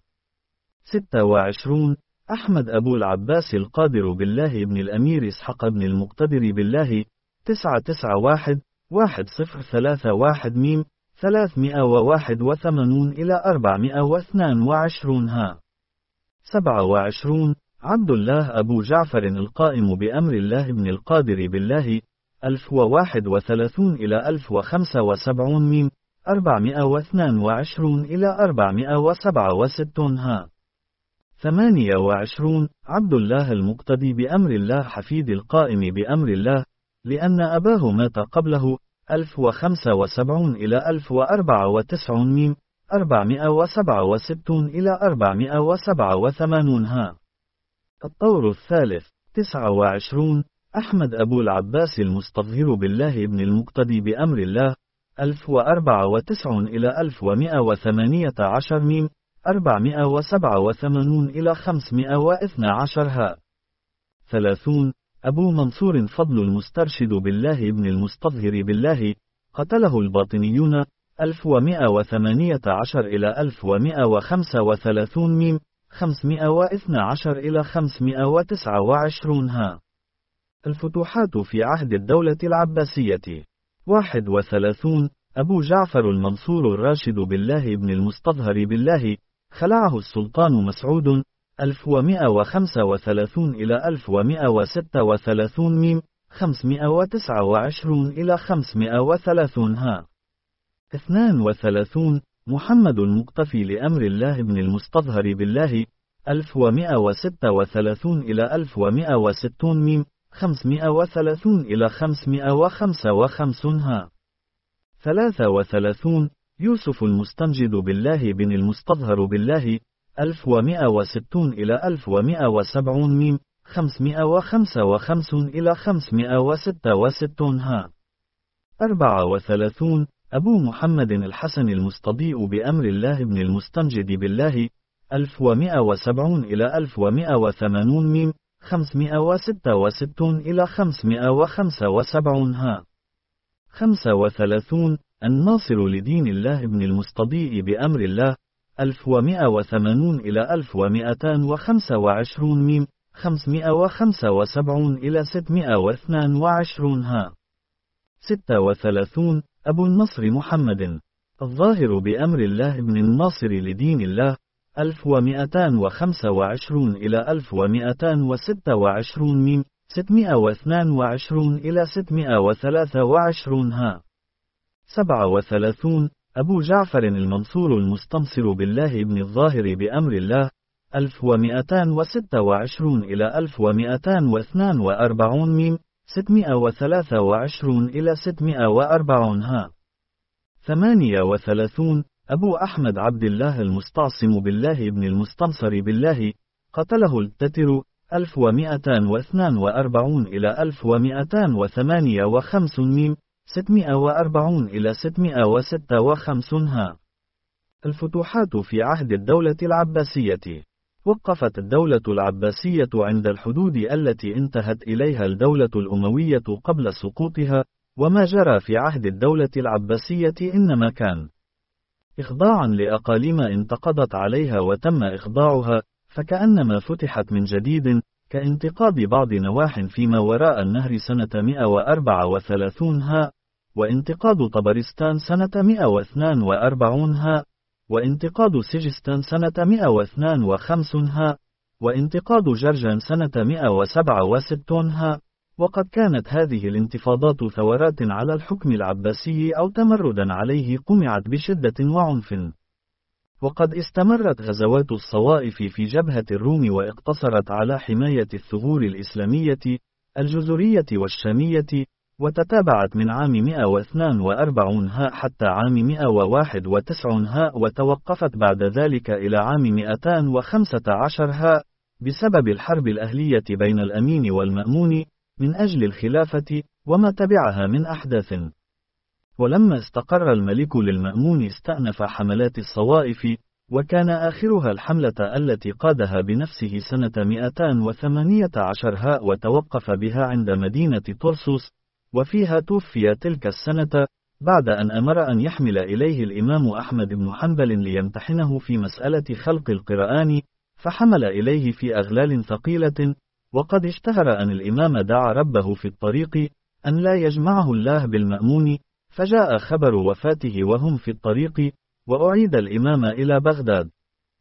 ستة وعشرون أحمد أبو العباس القادر بالله بن الأمير إسحاق بن المقتدر بالله تسعة تسعة واحد واحد صفر ثلاثة واحد ميم ثلاثمائة وواحد وثمانون إلى أربعمائة واثنين وعشرون هاء. سبعة وعشرون عبد الله أبو جعفر القائم بأمر الله بن القادر بالله ألف وواحد وثلاثون إلى ألف وخمسة وسبعون ميم أربعمائة واثنين وعشرون إلى أربعمائة وسبعة وستون هاء. ثمانية وعشرون عبد الله المقتدي بأمر الله حفيد القائم بأمر الله، لأن أباه مات قبله. ألف وخمسة وسبعون إلى ألف وأربعة وتسعون ميم أربعمائة وسبعة وستون إلى أربعمائة وسبعة وثمانون ها. الطور الثالث. تسعة وعشرون أحمد أبو العباس المستظهر بالله ابن المقتدي بأمر الله. ألف وأربعة وتسعون إلى ألف ومائة وثمانية عشر ميم أربعمائة وسبعة وثمانون إلى خمسمائة واثني عشر ها. ثلاثون أبو منصور فضل المسترشد بالله ابن المستظهر بالله، قتله الباطنيون. ألف ومائة وثمانية عشر إلى ألف ومائة وخمسة وثلاثون ميم خمسمائة واثني عشر إلى خمسمائة وتسعة وعشرون ها. الفتوحات في عهد الدولة العباسية. واحد وثلاثون أبو جعفر المنصور الراشد بالله ابن المستظهر بالله، خلعه السلطان مسعود. ألف ومائة وخمسة وثلاثون إلى ألف ومائة وستة وثلاثون ميم خمسمائة وتسعة وعشرون إلى خمسمائة وثلاثون ها. اثنان وثلاثون محمد المقتفي لأمر الله ابن المستظهر بالله. ألف ومائة وستة وثلاثون إلى ألف ومائة وستون ميم خمسمائة وثلاثون إلى خمسمائة وخمسة وخمسون ها. ثلاثة وثلاثون يوسف المستنجد بالله بن المستظهر بالله. ألف ومائة وستون إلى ألف ومائة وسبعون ميم خمسمائة وخمسة وخمسون إلى خمسمائة وستة وستون ها. أربعة وثلاثون أبو محمد الحسن المستضيء بأمر الله ابن المستنجد بالله. ألف ومائة وسبعون إلى ألف ومائة وثمانون ميم خمسمائة وستة وستون إلى خمسمائة وخمسة وسبعون ها. خمسة وثلاثون الناصر لدين الله ابن المستضيء بأمر الله. ألف ومائة وثمانون إلى ألف ومائتان وخمسة وعشرون ميم خمسمائة وخمسة وسبعون إلى ستمائة واثنان وعشرون ها. ستة وثلاثون أبو النصر محمد الظاهر بأمر الله ابن الناصر لدين الله. ألف ومائتان وخمسة وعشرون إلى ألف ومائتان وستة وعشرون ميم ستمائة واثنان وعشرون إلى ستمائة وثلاثة وعشرون ها. سبعة وثلاثون أبو جعفر المنصور المستنصر بالله ابن الظاهر بأمر الله. ألف ومائتان وستة وعشرون إلى ألف ومائتان واثنان وأربعون ميم ستمائة وثلاثة وعشرون إلى ستمائة وأربعون ها. ثمانية وثلاثون أبو أحمد عبد الله المستعصم بالله ابن المستنصر بالله، قتله التتر. ألف ومائتان واثنان وأربعون إلى ألف ومائتان وثمانية وخمسون ميم ستمائة وأربعون إلى ستمائة وستة وخمسون ها. الفتوحات في عهد الدولة العباسية. وقفت الدولة العباسية عند الحدود التي انتهت إليها الدولة الأموية قبل سقوطها، وما جرى في عهد الدولة العباسية إنما كان إخضاعا لأقاليم انتقضت عليها وتم إخضاعها، فكأنما فتحت من جديد، كانتقاض بعض نواح فيما وراء النهر سنة مئة وأربعة وثلاثين ها، وانتقاض طبرستان سنة مئة واثنين وأربعين ها، وانتقاض سجستان سنة مئة واثنين وخمسين ها، وانتقاض جرجان سنة مئة وسبعة وستين ها. وقد كانت هذه الانتفاضات ثورات على الحكم العباسي أو تمردا عليه قمعت بشدة وعنف. وقد استمرت غزوات الصوائف في جبهة الروم واقتصرت على حماية الثغور الإسلامية الجزرية والشامية، وتتابعت من عام مئة واثنين وأربعين ها حتى عام مئة وواحد وتسعين ها، وتوقفت بعد ذلك إلى عام مئتين وخمسة عشر ها بسبب الحرب الأهلية بين الأمين والمأمون من أجل الخلافة وما تبعها من أحداث. ولما استقر الملك للمأمون استأنف حملات الصوائف، وكان آخرها الحملة التي قادها بنفسه سنة مئتين وثمانية عشر ها، وتوقف بها عند مدينة طرسوس، وفيها توفي تلك السنة بعد أن أمر أن يحمل إليه الإمام أحمد بن حنبل ليمتحنه في مسألة خلق القرآن، فحمل إليه في أغلال ثقيلة. وقد اشتهر أن الإمام دعا ربه في الطريق أن لا يجمعه الله بالمأمون، فجاء خبر وفاته وهم في الطريق، وأعيد الإمام إلى بغداد.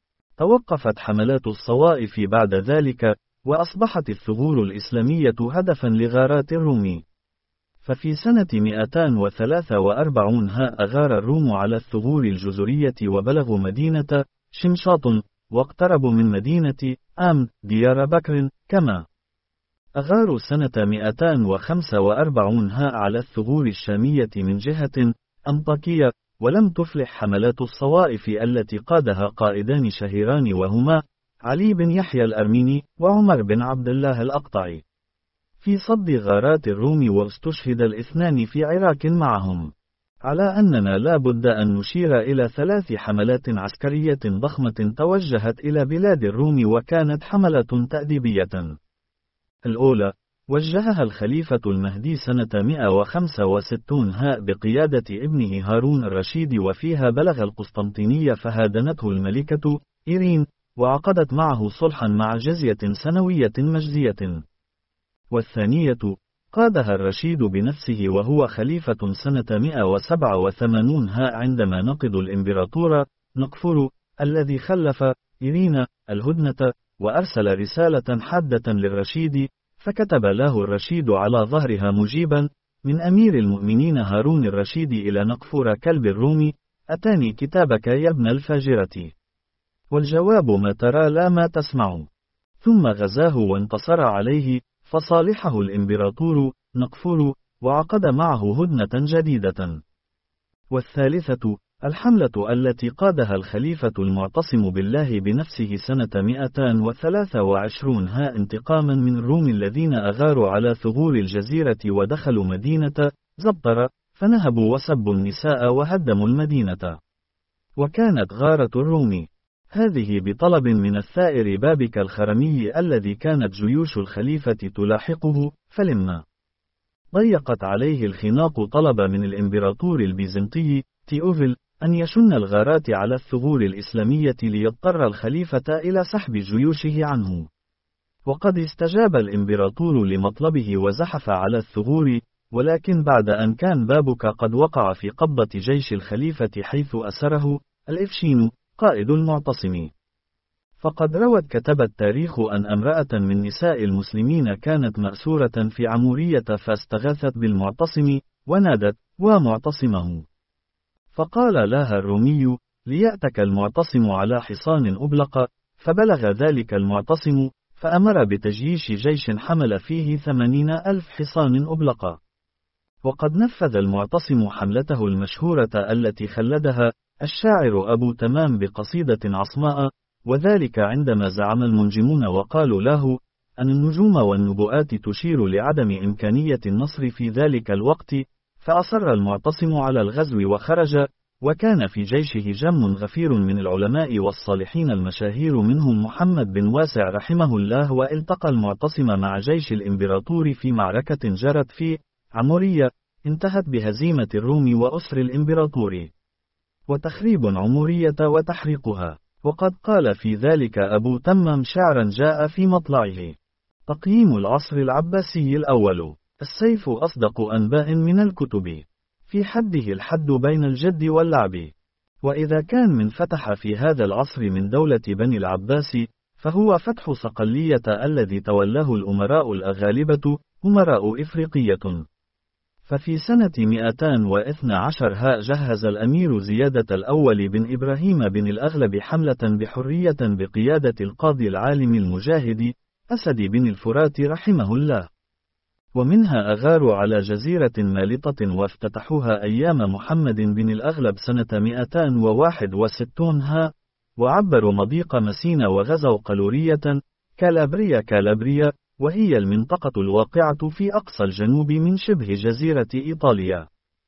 توقفت حملات الصوائف بعد ذلك، وأصبحت الثغور الإسلامية هدفا لغارات الروم. ففي سنة مئتين وثلاثة وأربعين ها أغار الروم على الثغور الجزرية وبلغوا مدينة شمشاط، واقتربوا من مدينة آم ديار بكر، كما أغاروا سنة مئتين وخمسة وأربعين ها على الثغور الشامية من جهة أنطاكية، ولم تفلح حملات الصوائف التي قادها قائدان شهيران وهما علي بن يحيى الأرميني وعمر بن عبد الله الأقطعي في صد غارات الروم، واستشهد الاثنان في عراك معهم. على أننا لا بد أن نشير إلى ثلاث حملات عسكرية ضخمة توجهت إلى بلاد الروم، وكانت حملات تأديبية. الأولى وجهها الخليفة المهدي سنة مئة وخمسة وستين ها بقيادة ابنه هارون الرشيد، وفيها بلغ القسطنطينية فهادنته الملكة إيرين، وعقدت معه صلحا مع جزية سنوية مجزية. والثانية قادها الرشيد بنفسه وهو خليفة سنة مئة وسبعة وثمانين ها، عندما نقض الإمبراطور نقفر الذي خلف إيرين الهدنة، وأرسل رسالة حادة للرشيد، فكتب له الرشيد على ظهرها مجيبا من أمير المؤمنين هارون الرشيد إلى نقفر كلب الروم: أتاني كتابك يا ابن الفاجرة، والجواب ما ترى لا ما تسمع. ثم غزاه وانتصر عليه، فصالحه الإمبراطور نقفر، وعقد معه هدنة جديدة. والثالثة الحملة التي قادها الخليفة المعتصم بالله بنفسه سنة مئتين وثلاثة وعشرين ها، انتقاما من الروم الذين أغاروا على ثغور الجزيرة ودخلوا مدينة زبطر، فنهبوا وسبوا النساء وهدموا المدينة. وكانت غارة الروم هذه بطلب من الثائر بابك الخرمي الذي كانت جيوش الخليفة تلاحقه، فلما ضيقت عليه الخناق طلب من الإمبراطور البيزنطي تيوفيل أن يشن الغارات على الثغور الإسلامية، ليضطر الخليفة إلى سحب جيوشه عنه. وقد استجاب الإمبراطور لمطلبه وزحف على الثغور، ولكن بعد أن كان بابك قد وقع في قبضة جيش الخليفة، حيث أسره الإفشين قائد المعتصم. فقد روت كتب التاريخ أن امرأة من نساء المسلمين كانت مأسورة في عمورية، فاستغاثت بالمعتصم ونادت: ومعتصمه. فقال لها الرومي: ليأتك المعتصم على حصان أبلق. فبلغ ذلك المعتصم، فأمر بتجييش جيش حمل فيه ثمانين ألف حصان أبلق. وقد نفذ المعتصم حملته المشهورة التي خلدها الشاعر أبو تمام بقصيدة عصماء، وذلك عندما زعم المنجمون وقالوا له أن النجوم والنبوءات تشير لعدم إمكانية النصر في ذلك الوقت، فأصر المعتصم على الغزو وخرج، وكان في جيشه جم غفير من العلماء والصالحين المشاهير، منهم محمد بن واسع رحمه الله، والتقى المعتصم مع جيش الإمبراطور في معركة جرت في عمورية، انتهت بهزيمة الروم وأسر الإمبراطور وتخريب عمورية وتحريقها. وقد قال في ذلك أبو تمام شعرا جاء في مطلعه: تقييم العصر العباسي الأول: السيف أصدق أنباء من الكتب، في حده الحد بين الجد واللعب. وإذا كان من فتح في هذا العصر من دولة بني العباس، فهو فتح صقلية الذي تولاه الأمراء الأغالبة أمراء إفريقية. ففي سنة مئتين واثني عشر ها جهز الأمير زيادة الأول بن إبراهيم بن الأغلب حملة بحرية بقيادة القاضي العالم المجاهد أسد بن الفرات رحمه الله، ومنها أغاروا على جزيرة مالطة وافتتحوها أيام محمد بن الأغلب سنة مئتين وواحد وستين ها، وعبروا مضيق مسينا وغزوا قلورية كالابريا كالابريا، وهي المنطقة الواقعة في أقصى الجنوب من شبه جزيرة إيطاليا.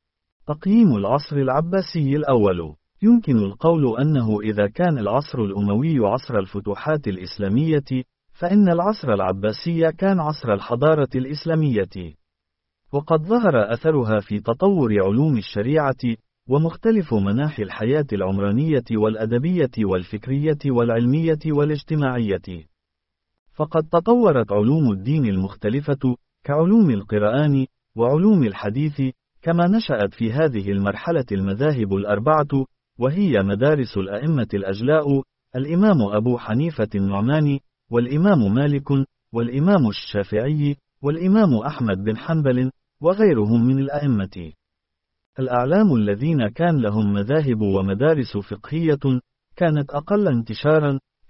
تقييم العصر العباسي الأول: يمكن القول أنه إذا كان العصر الأموي عصر الفتوحات الإسلامية، فإن العصر العباسي كان عصر الحضارة الإسلامية، وقد ظهر أثرها في تطور علوم الشريعة ومختلف مناحي الحياة العمرانية والأدبية والفكرية والعلمية والاجتماعية. فقد تطورت علوم الدين المختلفة كعلوم القرآن وعلوم الحديث، كما نشأت في هذه المرحلة المذاهب الأربعة، وهي مدارس الأئمة الأجلاء: الإمام أبو حنيفة النعماني، والإمام مالك، والإمام الشافعي، والإمام أحمد بن حنبل، وغيرهم من الأئمة الأعلام الذين كان لهم مذاهب ومدارس فقهية كانت أقل انتشارا،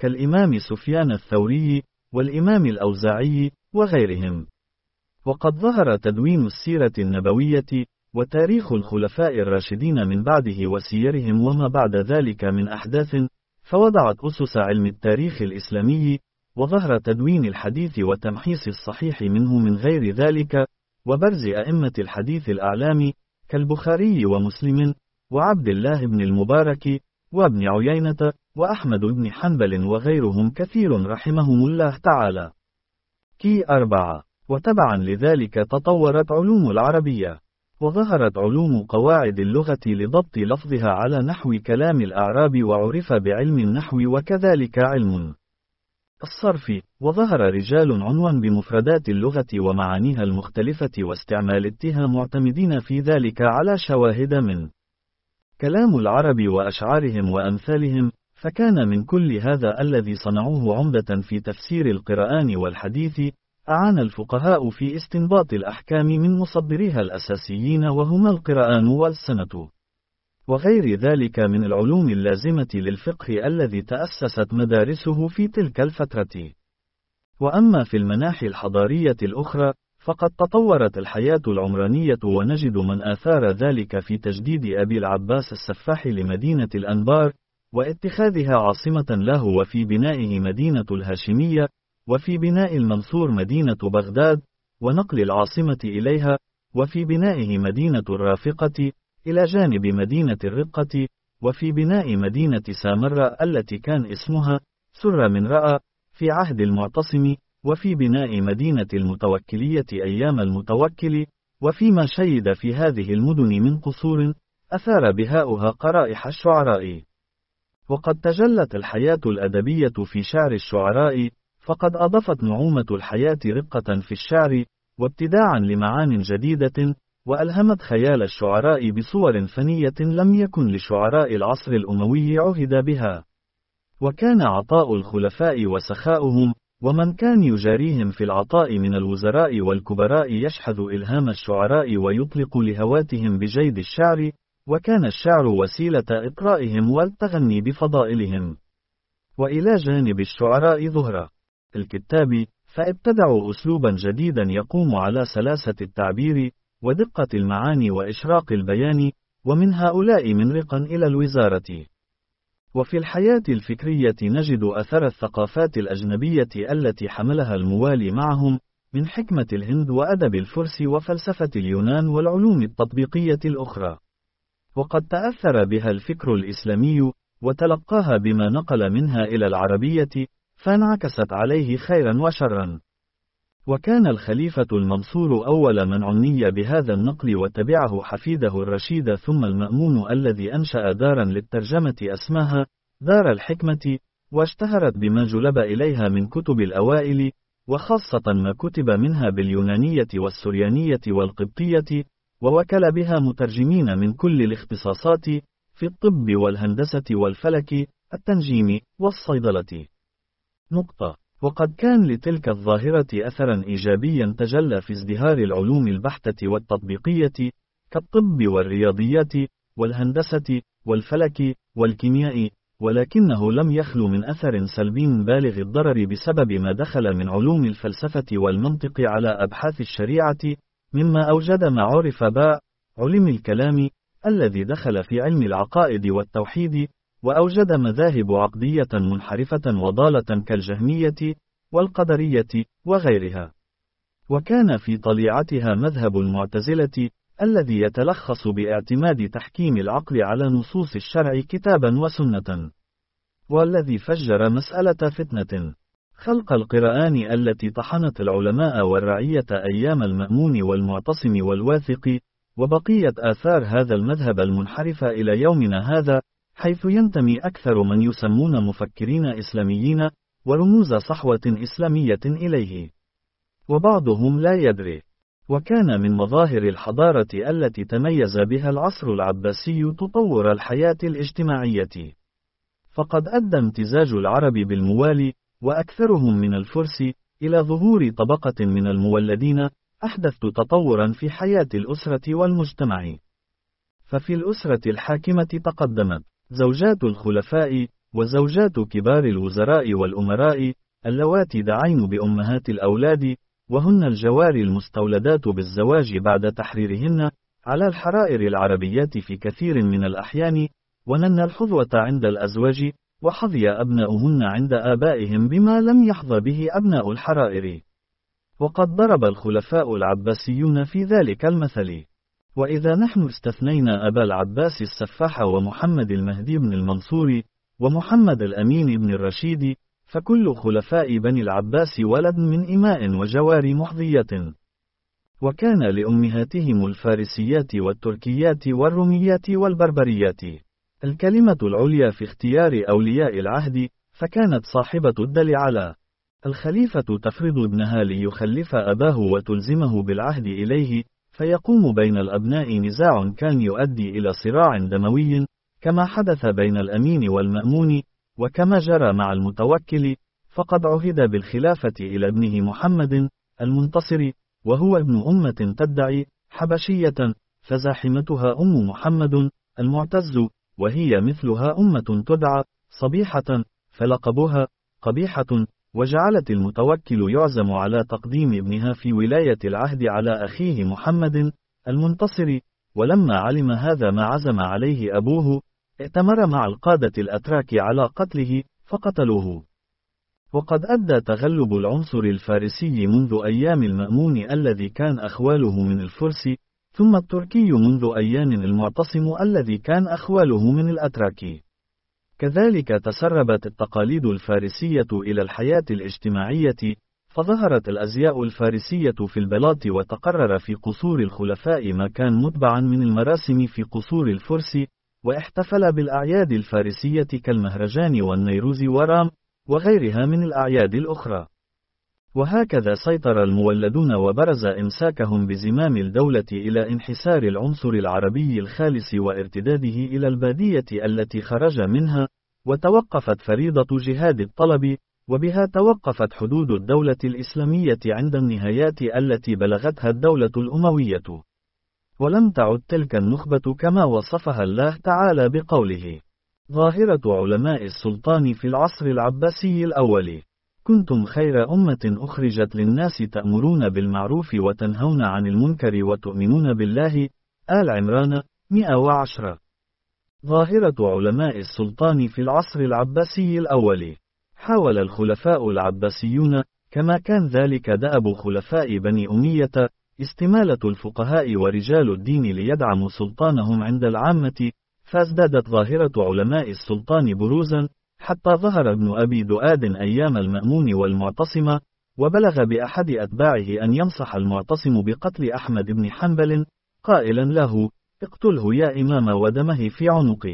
كالإمام سفيان الثوري، والإمام الأوزاعي، وغيرهم. وقد ظهر تدوين السيرة النبوية، وتاريخ الخلفاء الراشدين من بعده وسيرهم وما بعد ذلك من أحداث، فوضعت أسس علم التاريخ الإسلامي، وظهر تدوين الحديث وتمحيص الصحيح منه من غير ذلك، وبرز أئمة الحديث الأعلام، كالبخاري ومسلم، وعبد الله بن المبارك، وابن عيينة، وأحمد بن حنبل وغيرهم كثير رحمهم الله تعالى. كي أربعة. وتبعا لذلك تطورت علوم العربية، وظهرت علوم قواعد اللغة لضبط لفظها على نحو كلام الأعراب، وعرف بعلم النحو وكذلك علم الصرف، وظهر رجال عنوان بمفردات اللغة ومعانيها المختلفة واستعمال التها معتمدين في ذلك على شواهد من كلام العرب وأشعارهم وأمثالهم، فكان من كل هذا الذي صنعوه عمدة في تفسير القرآن والحديث، أعان الفقهاء في استنباط الأحكام من مصدريها الأساسيين وهما القرآن والسنة، وغير ذلك من العلوم اللازمة للفقه الذي تأسست مدارسه في تلك الفترة. وأما في المناحي الحضارية الأخرى، فقد تطورت الحياة العمرانية، ونجد من آثار ذلك في تجديد أبي العباس السفاح لمدينة الأنبار، واتخاذها عاصمة له، وفي بنائه مدينة الهاشمية، وفي بناء المنصور مدينة بغداد، ونقل العاصمة إليها، وفي بنائه مدينة الرافقة إلى جانب مدينة الرقة، وفي بناء مدينة سامرة التي كان اسمها سر من رأى في عهد المعتصم، وفي بناء مدينة المتوكلية أيام المتوكل، وفيما شيد في هذه المدن من قصور أثار بهاؤها قرائح الشعراء. وقد تجلت الحياة الأدبية في شعر الشعراء، فقد أضافت نعومة الحياة رقة في الشعر، وابتداعا لمعان جديدة، وألهمت خيال الشعراء بصور فنية لم يكن لشعراء العصر الأموي عهد بها. وكان عطاء الخلفاء وسخاؤهم، ومن كان يجاريهم في العطاء من الوزراء والكبراء، يشحذ إلهام الشعراء ويطلق لهواتهم بجيد الشعر، وكان الشعر وسيلة إطرائهم والتغني بفضائلهم. وإلى جانب الشعراء ظهر الكتاب، فابتدعوا أسلوبا جديدا يقوم على سلاسة التعبير ودقة المعاني وإشراق البيان، ومن هؤلاء من رقا إلى الوزارة. وفي الحياة الفكرية نجد أثر الثقافات الأجنبية التي حملها الموالي معهم، من حكمة الهند وأدب الفرس وفلسفة اليونان والعلوم التطبيقية الأخرى. وقد تأثر بها الفكر الإسلامي، وتلقاها بما نقل منها إلى العربية، فانعكست عليه خيرا وشرا. وكان الخليفة المنصور أول من عني بهذا النقل، وتبعه حفيده الرشيد ثم المأمون الذي أنشأ دارا للترجمة أسماها دار الحكمة، واشتهرت بما جلب إليها من كتب الأوائل، وخاصة ما كتب منها باليونانية والسريانية والقبطية، ووكل بها مترجمين من كل الاختصاصات في الطب والهندسة والفلك، التنجيم والصيدلة. نقطة. وقد كان لتلك الظاهرة أثرا إيجابيا تجلى في ازدهار العلوم البحتة والتطبيقية، كالطب والرياضيات والهندسة والفلك والكيمياء، ولكنه لم يخلو من أثر سلبي بالغ الضرر بسبب ما دخل من علوم الفلسفة والمنطق على أبحاث الشريعة، مما أوجد ما عرف باء علم الكلام الذي دخل في علم العقائد والتوحيد، وأوجد مذاهب عقدية منحرفة وضالة كالجهمية والقدرية وغيرها. وكان في طليعتها مذهب المعتزلة الذي يتلخص باعتماد تحكيم العقل على نصوص الشرع كتابا وسنة، والذي فجر مسألة فتنة خلق القرآن التي طحنت العلماء والرعية أيام المأمون والمعتصم والواثق، وبقية آثار هذا المذهب المنحرف إلى يومنا هذا، حيث ينتمي أكثر من يسمون مفكرين إسلاميين ورموز صحوة إسلامية إليه، وبعضهم لا يدري. وكان من مظاهر الحضارة التي تميز بها العصر العباسي تطور الحياة الاجتماعية، فقد أدى امتزاج العرب بالموالي وأكثرهم من الفرس إلى ظهور طبقة من المولدين أحدثت تطورا في حياة الأسرة والمجتمع. ففي الأسرة الحاكمة تقدمت زوجات الخلفاء وزوجات كبار الوزراء والأمراء، اللواتي دعين بأمهات الأولاد، وهن الجواري المستولدات بالزواج بعد تحريرهن على الحرائر العربية في كثير من الأحيان، ونن الحظوة عند الأزواج، وحظي أبناؤهن عند آبائهم بما لم يحظى به أبناء الحرائر. وقد ضرب الخلفاء العباسيون في ذلك المثل. وإذا نحن استثنينا أبا العباس السفاح ومحمد المهدي بن المنصور ومحمد الأمين بن الرشيد، فكل خلفاء بني العباس ولد من إماء وجوار محظية. وكان لأمهاتهم الفارسيات والتركيات والروميات والبربريات الكلمة العليا في اختيار أولياء العهد، فكانت صاحبة الدلعلى. الخليفة تفرض ابنها ليخلف أباه وتلزمه بالعهد إليه، فيقوم بين الأبناء نزاع كان يؤدي إلى صراع دموي، كما حدث بين الأمين والمأمون، وكما جرى مع المتوكل، فقد عهد بالخلافة إلى ابنه محمد المنتصر، وهو ابن أمة تدعي حبشية، فزاحمتها أم محمد المعتز، وهي مثلها أمة تدعى صبيحة، فلقبها قبيحة. وجعلت المتوكل يعزم على تقديم ابنها في ولاية العهد على أخيه محمد المنتصر، ولما علم هذا ما عزم عليه أبوه، ائتمر مع القادة الأتراك على قتله، فقتلوه. وقد أدى تغلب العنصر الفارسي منذ أيام المأمون الذي كان أخواله من الفرس، ثم التركي منذ أيام المعتصم الذي كان أخواله من الأتراك. كذلك تسربت التقاليد الفارسية إلى الحياة الاجتماعية، فظهرت الأزياء الفارسية في البلاط، وتقرر في قصور الخلفاء ما كان متبعا من المراسم في قصور الفرس، واحتفل بالأعياد الفارسية كالمهرجان والنيروز ورام وغيرها من الأعياد الأخرى. وهكذا سيطر المولدون وبرز إمساكهم بزمام الدولة إلى انحسار العنصر العربي الخالص وارتداده إلى البادية التي خرج منها، وتوقفت فريضة جهاد الطلب، وبها توقفت حدود الدولة الإسلامية عند النهايات التي بلغتها الدولة الأموية. ولم تعد تلك النخبة كما وصفها الله تعالى بقوله: ظاهرة علماء السلطان في العصر العباسي الأول، كنتم خير أمة أخرجت للناس تأمرون بالمعروف وتنهون عن المنكر وتؤمنون بالله. آل عمران مئة وعشرة. ظاهرة علماء السلطان في العصر العباسي الأول، حاول الخلفاء العباسيون، كما كان ذلك دأب خلفاء بني أمية، استمالة الفقهاء ورجال الدين ليدعموا سلطانهم عند العامة، فازدادت ظاهرة علماء السلطان بروزا، حتى ظهر ابن أبي دؤاد أيام المأمون والمعتصم، وبلغ بأحد أتباعه أن ينصح المعتصم بقتل أحمد بن حنبل، قائلا له: اقتله يا إمام ودمه في عنقي.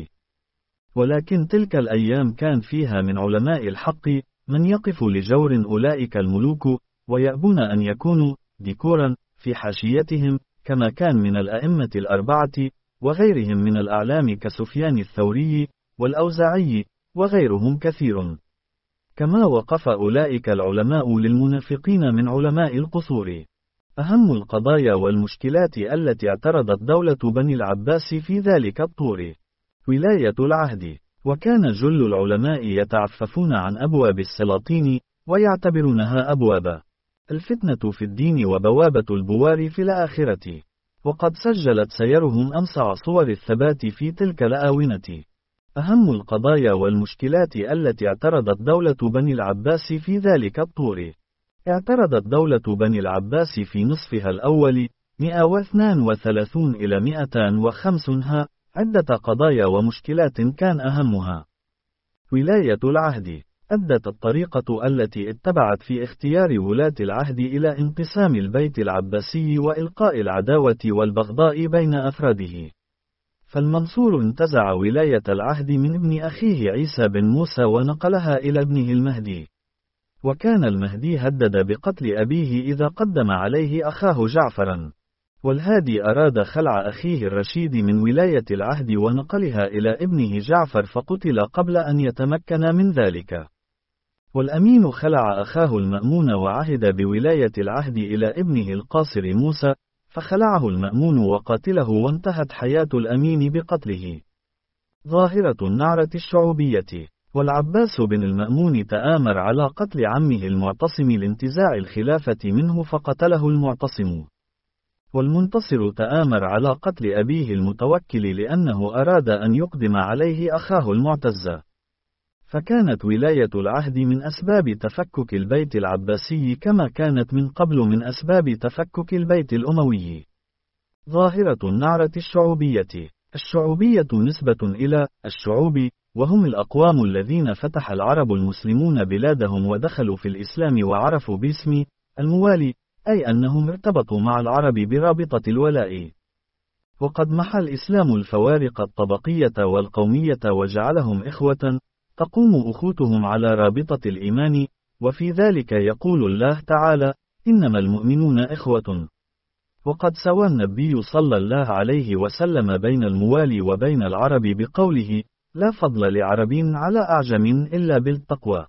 ولكن تلك الأيام كان فيها من علماء الحق من يقف لجور أولئك الملوك، ويأبون أن يكونوا ديكورا في حاشيتهم، كما كان من الأئمة الأربعة وغيرهم من الأعلام كسفيان الثوري والأوزاعي وغيرهم كثير. كما وقف أولئك العلماء للمنافقين من علماء القصور. أهم القضايا والمشكلات التي اعترضت دولة بني العباس في ذلك الطور ولاية العهد، وكان جل العلماء يتعففون عن أبواب السلاطين ويعتبرونها أبواب الفتنة في الدين وبوابة البوار في الآخرة، وقد سجلت سيرهم أمسع صور الثبات في تلك الآونة. أهم القضايا والمشكلات التي اعترضت دولة بني العباس في ذلك الطور. اعترضت دولة بني العباس في نصفها الأول مئة واثنين وثلاثين إلى مئتين وخمسين ها عدة قضايا ومشكلات، كان أهمها ولاية العهد. أدت الطريقة التي اتبعت في اختيار ولاة العهد إلى انقسام البيت العباسي وإلقاء العداوة والبغضاء بين أفراده. فالمنصور انتزع ولاية العهد من ابن أخيه عيسى بن موسى ونقلها إلى ابنه المهدي، وكان المهدي هدد بقتل أبيه إذا قدم عليه أخاه جعفرا، والهادي أراد خلع أخيه الرشيد من ولاية العهد ونقلها إلى ابنه جعفر، فقتل قبل أن يتمكن من ذلك. والأمين خلع أخاه المأمون وعهد بولاية العهد إلى ابنه القاصر موسى، فخلعه المأمون وقاتله، وانتهت حياة الأمين بقتله. ظاهرة النعرة الشعوبية. والعباس بن المأمون تآمر على قتل عمه المعتصم لانتزاع الخلافة منه فقتله المعتصم. والمنتصر تآمر على قتل أبيه المتوكل لأنه أراد أن يقدم عليه أخاه المعتز. فكانت ولاية العهد من أسباب تفكك البيت العباسي كما كانت من قبل من أسباب تفكك البيت الأموي. ظاهرة النعرة الشعوبية. الشعوبية نسبة إلى الشعوب، وهم الأقوام الذين فتح العرب المسلمون بلادهم ودخلوا في الإسلام وعرفوا باسم الموالي، أي أنهم ارتبطوا مع العرب برابطة الولاء. وقد محى الإسلام الفوارق الطبقية والقومية وجعلهم إخوة تقوم أخوتهم على رابطة الإيمان، وفي ذلك يقول الله تعالى: إنما المؤمنون إخوة. وقد سوى النبي صلى الله عليه وسلم بين الموالي وبين العرب بقوله: لا فضل لعرب على أعجم إلا بالتقوى.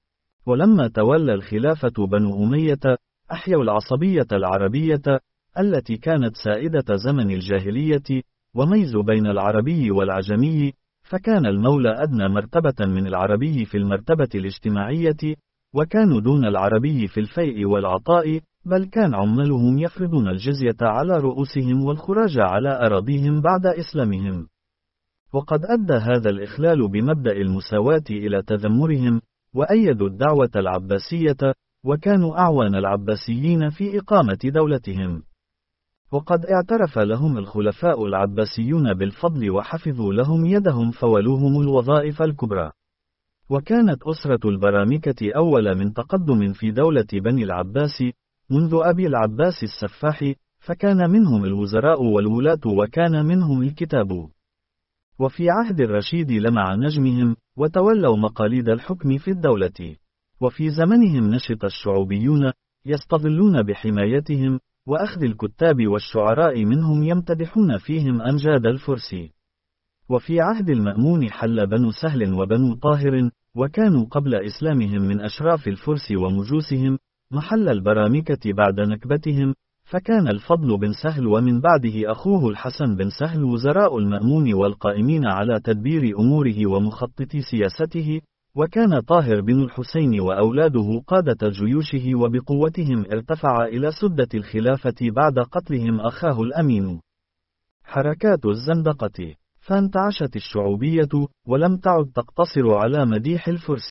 ولما تولى الخلافة بنو أمية أحيوا العصبية العربية التي كانت سائدة زمن الجاهلية، وميزوا بين العربي والعجمي، فكان المولى أدنى مرتبة من العربي في المرتبة الاجتماعية، وكانوا دون العربي في الفيء والعطاء، بل كان عمالهم يفرضون الجزية على رؤوسهم والخراج على أراضيهم بعد إسلامهم. وقد أدى هذا الإخلال بمبدأ المساواة إلى تذمرهم، وأيدوا الدعوة العباسية، وكانوا أعوان العباسيين في إقامة دولتهم. وقد اعترف لهم الخلفاء العباسيون بالفضل وحفظوا لهم يدهم فولوهم الوظائف الكبرى. وكانت أسرة البرامكة أول من تقدم في دولة بني العباس منذ أبي العباس السفاح، فكان منهم الوزراء والولاة وكان منهم الكتاب. وفي عهد الرشيد لمع نجمهم، وتولوا مقاليد الحكم في الدولة. وفي زمنهم نشط الشعوبيون يستظلون بحمايتهم، وأخذ الكتاب والشعراء منهم يمتدحون فيهم أمجاد الفرس. وفي عهد المأمون حل بنو سهل وبنو طاهر، وكانوا قبل إسلامهم من أشراف الفرس ومجوسهم، محل البرامكة بعد نكبتهم، فكان الفضل بن سهل ومن بعده أخوه الحسن بن سهل وزراء المأمون والقائمين على تدبير أموره ومخططي سياسته، وكان طاهر بن الحسين وأولاده قادة جيوشه وبقوتهم ارتفع إلى سدة الخلافة بعد قتلهم أخاه الأمين. حركات الزندقة. فانتعشت الشعوبية، ولم تعد تقتصر على مديح الفرس.